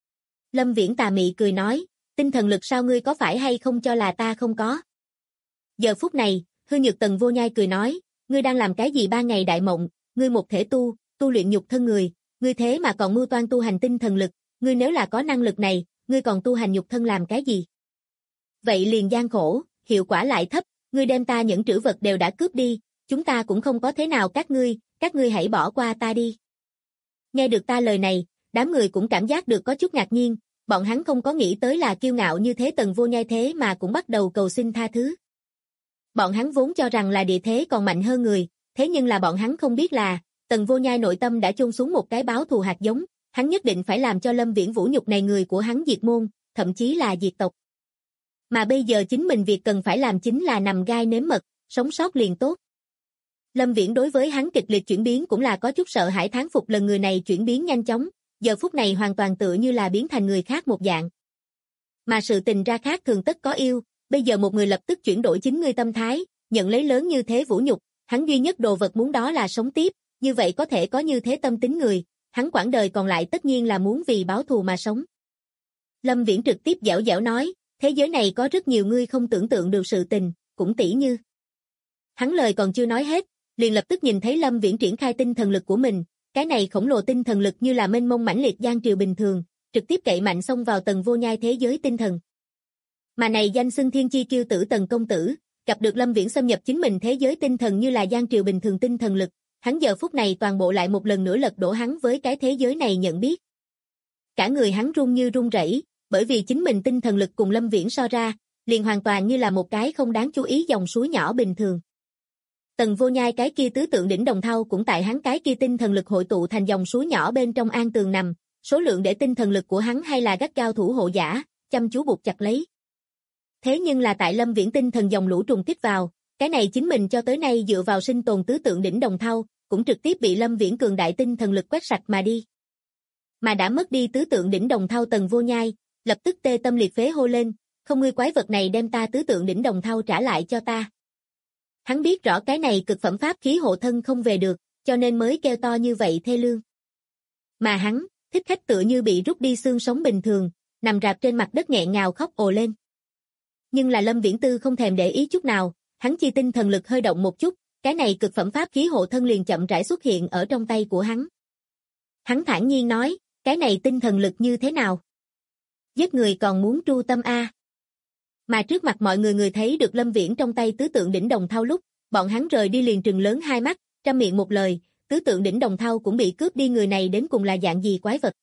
Lâm Viễn tà mị cười nói, tinh thần lực sao ngươi có phải hay không cho là ta không có. Giờ phút này, hư nhược Tần Vô Nhai cười nói, ngươi đang làm cái gì 3 ngày đại mộng, ngươi một thể tu luyện nhục thân người, ngươi thế mà còn mưu toan tu hành tinh thần lực, ngươi nếu là có năng lực này, ngươi còn tu hành nhục thân làm cái gì? Vậy liền gian khổ, hiệu quả lại thấp, ngươi đem ta những trữ vật đều đã cướp đi, chúng ta cũng không có thế nào các ngươi hãy bỏ qua ta đi. Nghe được ta lời này, đám người cũng cảm giác được có chút ngạc nhiên, bọn hắn không có nghĩ tới là kiêu ngạo như thế Tần Vô Nhai thế mà cũng bắt đầu cầu xin tha thứ. Bọn hắn vốn cho rằng là địa thế còn mạnh hơn người, thế nhưng là bọn hắn không biết là, Tần Vô Nhai nội tâm đã chôn xuống một cái báo thù hạt giống, hắn nhất định phải làm cho Lâm Viễn vũ nhục này người của hắn diệt môn, thậm chí là diệt tộc. Mà bây giờ chính mình việc cần phải làm chính là nằm gai nếm mật, sống sót liền tốt. Lâm Viễn đối với hắn kịch liệt chuyển biến cũng là có chút sợ hãi, thán phục lần người này chuyển biến nhanh chóng, giờ phút này hoàn toàn tựa như là biến thành người khác một dạng. Mà sự tình ra khác thường tất có yêu, bây giờ một người lập tức chuyển đổi chính ngươi tâm thái, nhận lấy lớn như thế vũ nhục, hắn duy nhất đồ vật muốn đó là sống tiếp, như vậy có thể có như thế tâm tính người, hắn quãng đời còn lại tất nhiên là muốn vì báo thù mà sống. Lâm Viễn trực tiếp dẻo dẻo nói, thế giới này có rất nhiều ngươi không tưởng tượng được sự tình, cũng tỉ như. Hắn lời còn chưa nói hết, liền lập tức nhìn thấy Lâm Viễn triển khai tinh thần lực của mình, cái này khổng lồ tinh thần lực như là mênh mông mãnh liệt giang triều bình thường, trực tiếp cậy mạnh xông vào Tần Vô Nhai thế giới tinh thần. Mà này danh xưng thiên chi kiêu tử Tần công tử, gặp được Lâm Viễn xâm nhập chính mình thế giới tinh thần như là giang triều bình thường tinh thần lực, hắn giờ phút này toàn bộ lại một lần nữa lật đổ hắn với cái thế giới này nhận biết. Cả người hắn run như run rẩy, bởi vì chính mình tinh thần lực cùng Lâm Viễn so ra, liền hoàn toàn như là một cái không đáng chú ý dòng suối nhỏ bình thường. Tần Vô Nhai cái kia tứ tượng đỉnh đồng thau cũng tại hắn cái kia tinh thần lực hội tụ thành dòng suối nhỏ bên trong an tường nằm, số lượng để tinh thần lực của hắn hay là gắt gao thủ hộ giả, chăm chú buộc chặt lấy. Thế nhưng là tại Lâm Viễn tinh thần dòng lũ trùng kích vào, cái này chính mình cho tới nay dựa vào sinh tồn tứ tượng đỉnh đồng thau, cũng trực tiếp bị Lâm Viễn cường đại tinh thần lực quét sạch mà đi. Mà đã mất đi tứ tượng đỉnh đồng thau Tần Vô Nhai, lập tức tê tâm liệt phế hô lên, không, ngươi quái vật này đem ta tứ tượng đỉnh đồng thau trả lại cho ta. Hắn biết rõ cái này cực phẩm pháp khí hộ thân không về được, cho nên mới kêu to như vậy thê lương. Mà hắn, Thích Khách tựa như bị rút đi xương sống bình thường, nằm rạp trên mặt đất nghẹn ngào khóc ồ lên. Nhưng là Lâm Viễn Tư không thèm để ý chút nào, hắn chi tinh thần lực hơi động một chút, cái này cực phẩm pháp khí hộ thân liền chậm rãi xuất hiện ở trong tay của hắn. Hắn thản nhiên nói, cái này tinh thần lực như thế nào? Giết người còn muốn tru tâm a. Mà trước mặt mọi người thấy được Lâm Viễn trong tay tứ tượng đỉnh đồng thau lúc, bọn hắn rời đi liền trừng lớn hai mắt, trăm miệng một lời, tứ tượng đỉnh đồng thau cũng bị cướp đi, người này đến cùng là dạng gì quái vật.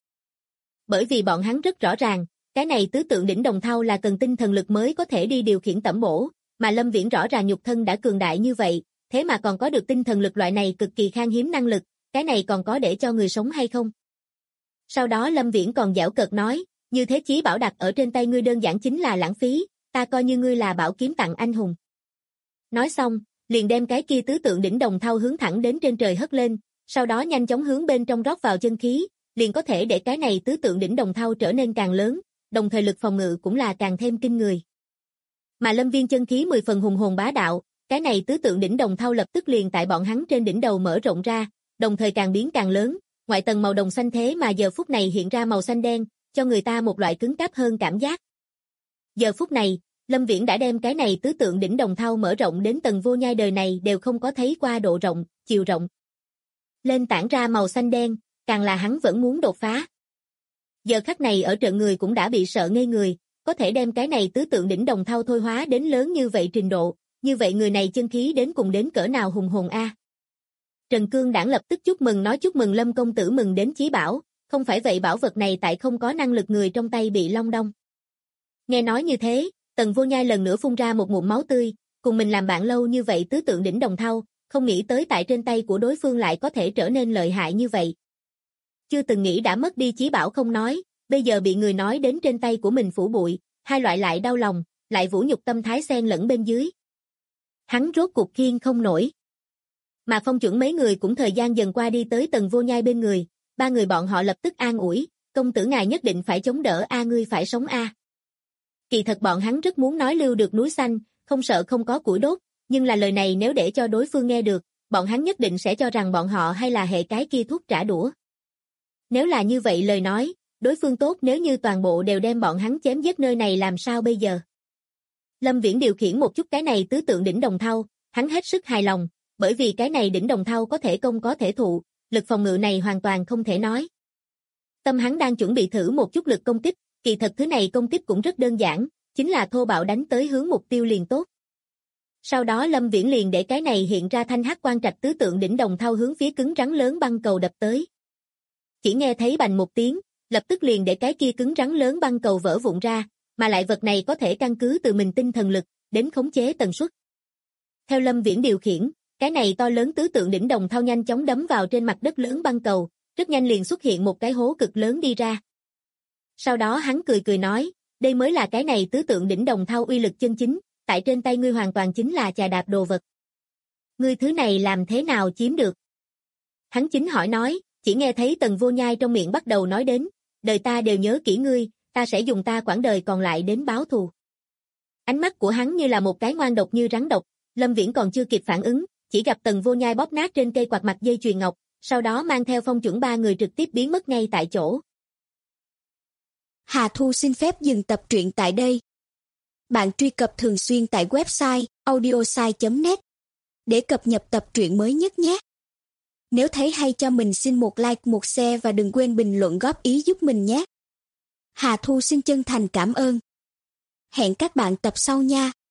Bởi vì bọn hắn rất rõ ràng, cái này tứ tượng đỉnh đồng thau là cần tinh thần lực mới có thể đi điều khiển tẩm bổ, mà Lâm Viễn rõ ràng nhục thân đã cường đại như vậy, thế mà còn có được tinh thần lực loại này cực kỳ khan hiếm năng lực, cái này còn có để cho người sống hay không? Sau đó Lâm Viễn còn giảo cợt nói, như thế chí bảo đặt ở trên tay ngươi đơn giản chính là lãng phí, ta coi như ngươi là bảo kiếm tặng anh hùng. Nói xong, liền đem cái kia tứ tượng đỉnh đồng thau hướng thẳng đến trên trời hất lên, sau đó nhanh chóng hướng bên trong rót vào chân khí, liền có thể để cái này tứ tượng đỉnh đồng thau trở nên càng lớn, đồng thời lực phòng ngự cũng là càng thêm kinh người. Mà Lâm Viễn chân khí 10 phần hùng hồn bá đạo, cái này tứ tượng đỉnh đồng thau lập tức liền tại bọn hắn trên đỉnh đầu mở rộng ra, đồng thời càng biến càng lớn, ngoại tầng màu đồng xanh thế mà giờ phút này hiện ra màu xanh đen, cho người ta một loại cứng cáp hơn cảm giác. Giờ phút này, Lâm Viễn đã đem cái này tứ tượng đỉnh đồng thau mở rộng đến tầng vô nhai đời này đều không có thấy qua độ rộng, chiều rộng. Lên tản ra màu xanh đen, càng là hắn vẫn muốn đột phá. Giờ khắc này ở trận người cũng đã bị sợ ngây người, có thể đem cái này tứ tượng đỉnh đồng thau thôi hóa đến lớn như vậy trình độ, như vậy người này chân khí đến cùng đến cỡ nào hùng hồn a. Trần Cương Đảng lập tức chúc mừng, nói chúc mừng Lâm công tử mừng đến chí bảo, không phải vậy bảo vật này tại không có năng lực người trong tay bị long đong. Nghe nói như thế, Tần Vô Nhai lần nữa phun ra một ngụm máu tươi, cùng mình làm bạn lâu như vậy tứ tượng đỉnh đồng thau, không nghĩ tới tại trên tay của đối phương lại có thể trở nên lợi hại như vậy. Chưa từng nghĩ đã mất đi chí bảo không nói, bây giờ bị người nói đến trên tay của mình phủ bụi, hai loại lại đau lòng, lại vũ nhục tâm thái xen lẫn bên dưới. Hắn rốt cuộc khiêng không nổi. Mà Phong Chuẩn mấy người cũng thời gian dần qua đi tới Tần Vô Nhai bên người, ba người bọn họ lập tức an ủi, công tử ngài nhất định phải chống đỡ a, ngươi phải sống a. Kỳ thật bọn hắn rất muốn nói lưu được núi xanh, không sợ không có củi đốt, nhưng là lời này nếu để cho đối phương nghe được, bọn hắn nhất định sẽ cho rằng bọn họ hay là hệ cái kia thuốc trả đũa. Nếu là như vậy lời nói, đối phương tốt nếu như toàn bộ đều đem bọn hắn chém giết nơi này làm sao bây giờ? Lâm Viễn điều khiển một chút cái này tứ tượng đỉnh đồng thau, hắn hết sức hài lòng, bởi vì cái này đỉnh đồng thau có thể công có thể thụ, lực phòng ngự này hoàn toàn không thể nói. Tâm hắn đang chuẩn bị thử một chút lực công kích, kỳ thật thứ này công kích cũng rất đơn giản, chính là thô bạo đánh tới hướng mục tiêu liền tốt. Sau đó Lâm Viễn liền để cái này hiện ra thanh hắc quang trạch tứ tượng đỉnh đồng thau hướng phía cứng rắn lớn băng cầu đập tới. Chỉ nghe thấy bành một tiếng, lập tức liền để cái kia cứng rắn lớn băng cầu vỡ vụn ra, mà lại vật này có thể căn cứ từ mình tinh thần lực đến khống chế tần suất. Theo Lâm Viễn điều khiển, cái này to lớn tứ tượng đỉnh đồng thau nhanh chóng đấm vào trên mặt đất lớn băng cầu, rất nhanh liền xuất hiện một cái hố cực lớn đi ra. Sau đó hắn cười nói, đây mới là cái này tứ tượng đỉnh đồng thau uy lực chân chính, tại trên tay ngươi hoàn toàn chính là chà đạp đồ vật. Ngươi thứ này làm thế nào chiếm được? Hắn chính hỏi nói, chỉ nghe thấy Tần Vô Nhai trong miệng bắt đầu nói đến, đời ta đều nhớ kỹ ngươi, ta sẽ dùng ta quãng đời còn lại đến báo thù. Ánh mắt của hắn như là một cái ngoan độc như rắn độc, Lâm Viễn còn chưa kịp phản ứng, chỉ gặp Tần Vô Nhai bóp nát trên cây quạt mặt dây chuyền ngọc, sau đó mang theo Phong Chuẩn ba người trực tiếp biến mất ngay tại chỗ. Hà Thu xin phép dừng tập truyện tại đây. Bạn truy cập thường xuyên tại website audiosai.net để cập nhật tập truyện mới nhất nhé. Nếu thấy hay cho mình xin một like, một share và đừng quên bình luận góp ý giúp mình nhé. Hà Thu xin chân thành cảm ơn. Hẹn các bạn tập sau nha.